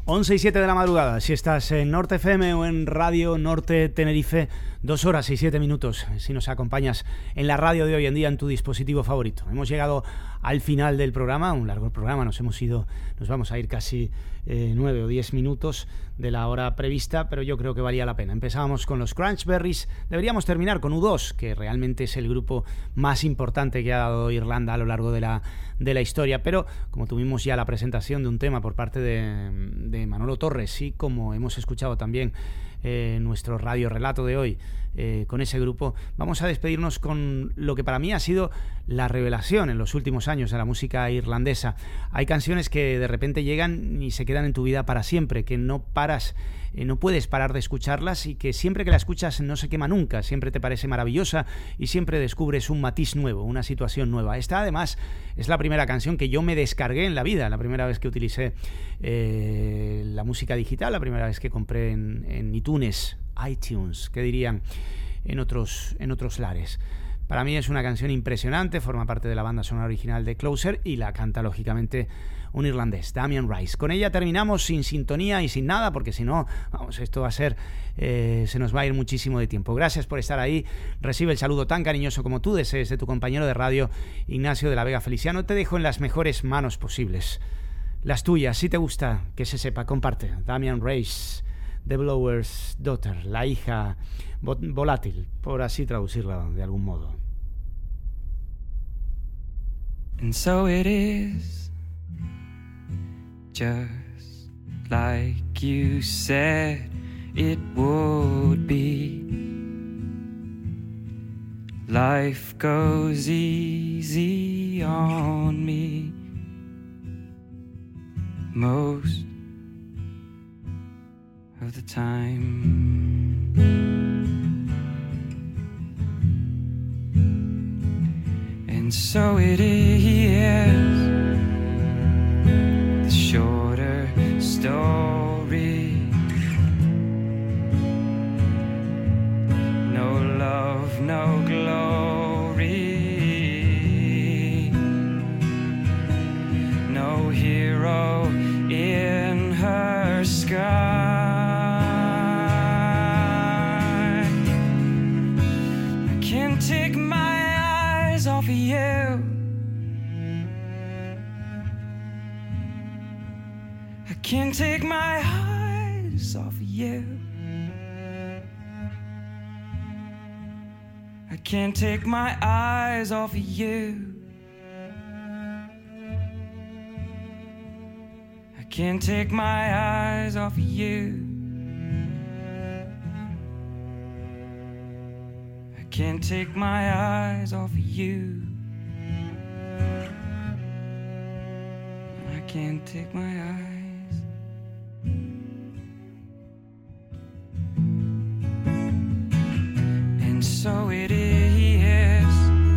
[SPEAKER 1] 11 y 7 de la madrugada, si estás en Norte FM o en Radio Norte Tenerife, 2 horas y 7 minutos, si nos acompañas en la radio de hoy en día en tu dispositivo favorito. Hemos llegado al final del programa, un largo programa, nos vamos a ir casi 9 o 10 minutos de la hora prevista, pero yo creo que valía la pena. Empezábamos con los Crunchberries, deberíamos terminar con U2, que realmente es el grupo más importante que ha dado Irlanda a lo largo de la historia, pero como tuvimos ya la presentación de un tema por parte de Manolo Torres y como hemos escuchado también nuestro radio relato de hoy con ese grupo, vamos a despedirnos con lo que para mí ha sido la revelación en los últimos años de la música irlandesa. Hay canciones que de repente llegan y se quedan en tu vida para siempre, que no puedes parar de escucharlas y que siempre que la escuchas no se quema nunca, siempre te parece maravillosa y siempre descubres un matiz nuevo, una situación nueva. Esta además es la primera canción que yo me descargué en la vida, la primera vez que utilicé la música digital, la primera vez que compré en iTunes, ¿qué dirían en otros lares? Para mí es una canción impresionante, forma parte de la banda sonora original de Closer y la canta lógicamente un irlandés, Damien Rice. Con ella terminamos sin sintonía y sin nada, porque si no, esto va a ser, se nos va a ir muchísimo de tiempo. Gracias por estar ahí, recibe el saludo tan cariñoso como tú desees de tu compañero de radio, Ignacio de la Vega Feliciano. Te dejo en las mejores manos posibles, las tuyas. Si te gusta, que se sepa, comparte. Damien Rice, The Blower's Daughter, la hija volátil, por así traducirla de algún modo.
[SPEAKER 11] And so it is, just like you said it would be. Life goes easy on me most of the time. And so it is, the shorter story. No love, no glory. No hero in her sky. Take my eyes off of you. I can't take my eyes off of you. I can't take my eyes off of you. I can't take my eyes off of you. Can't take my eyes off of you. I can't take my eyes. And so it is,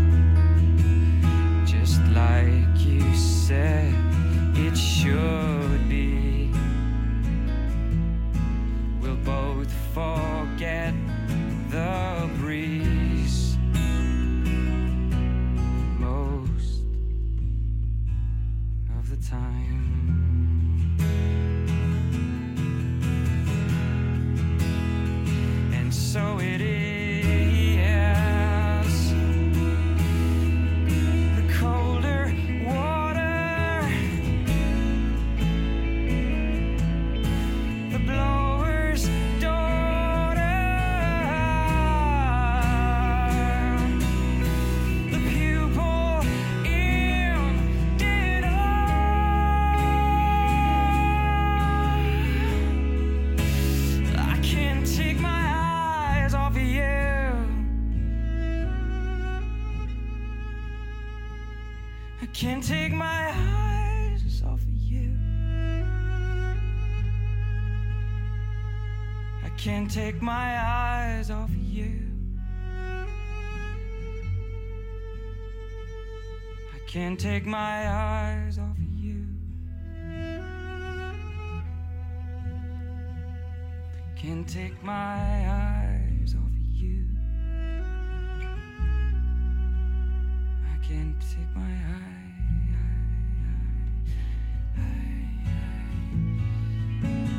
[SPEAKER 11] just like you said it should be. We'll both forget the breeze. Time. And so it is, the colder water, the blower's daughter, the pupil in dead I can't take my eyes off of you. I can't take my eyes off of you. I can't take my eyes off of you. I can't take my eyes off of you. Can't take my eyes off of you. I can't take my eyes.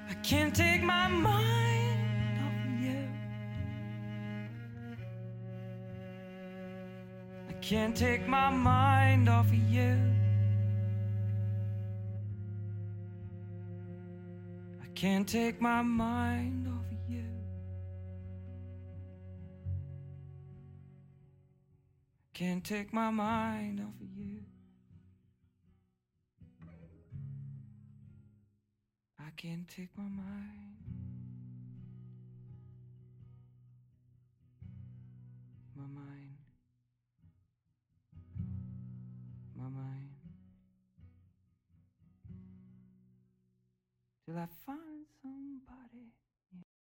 [SPEAKER 11] I can't take my mind off of you. I can't take my mind off of you. I can't take my mind off of you. I can't take my mind off of you. I can't take my mind. My mind. My mind. Till I find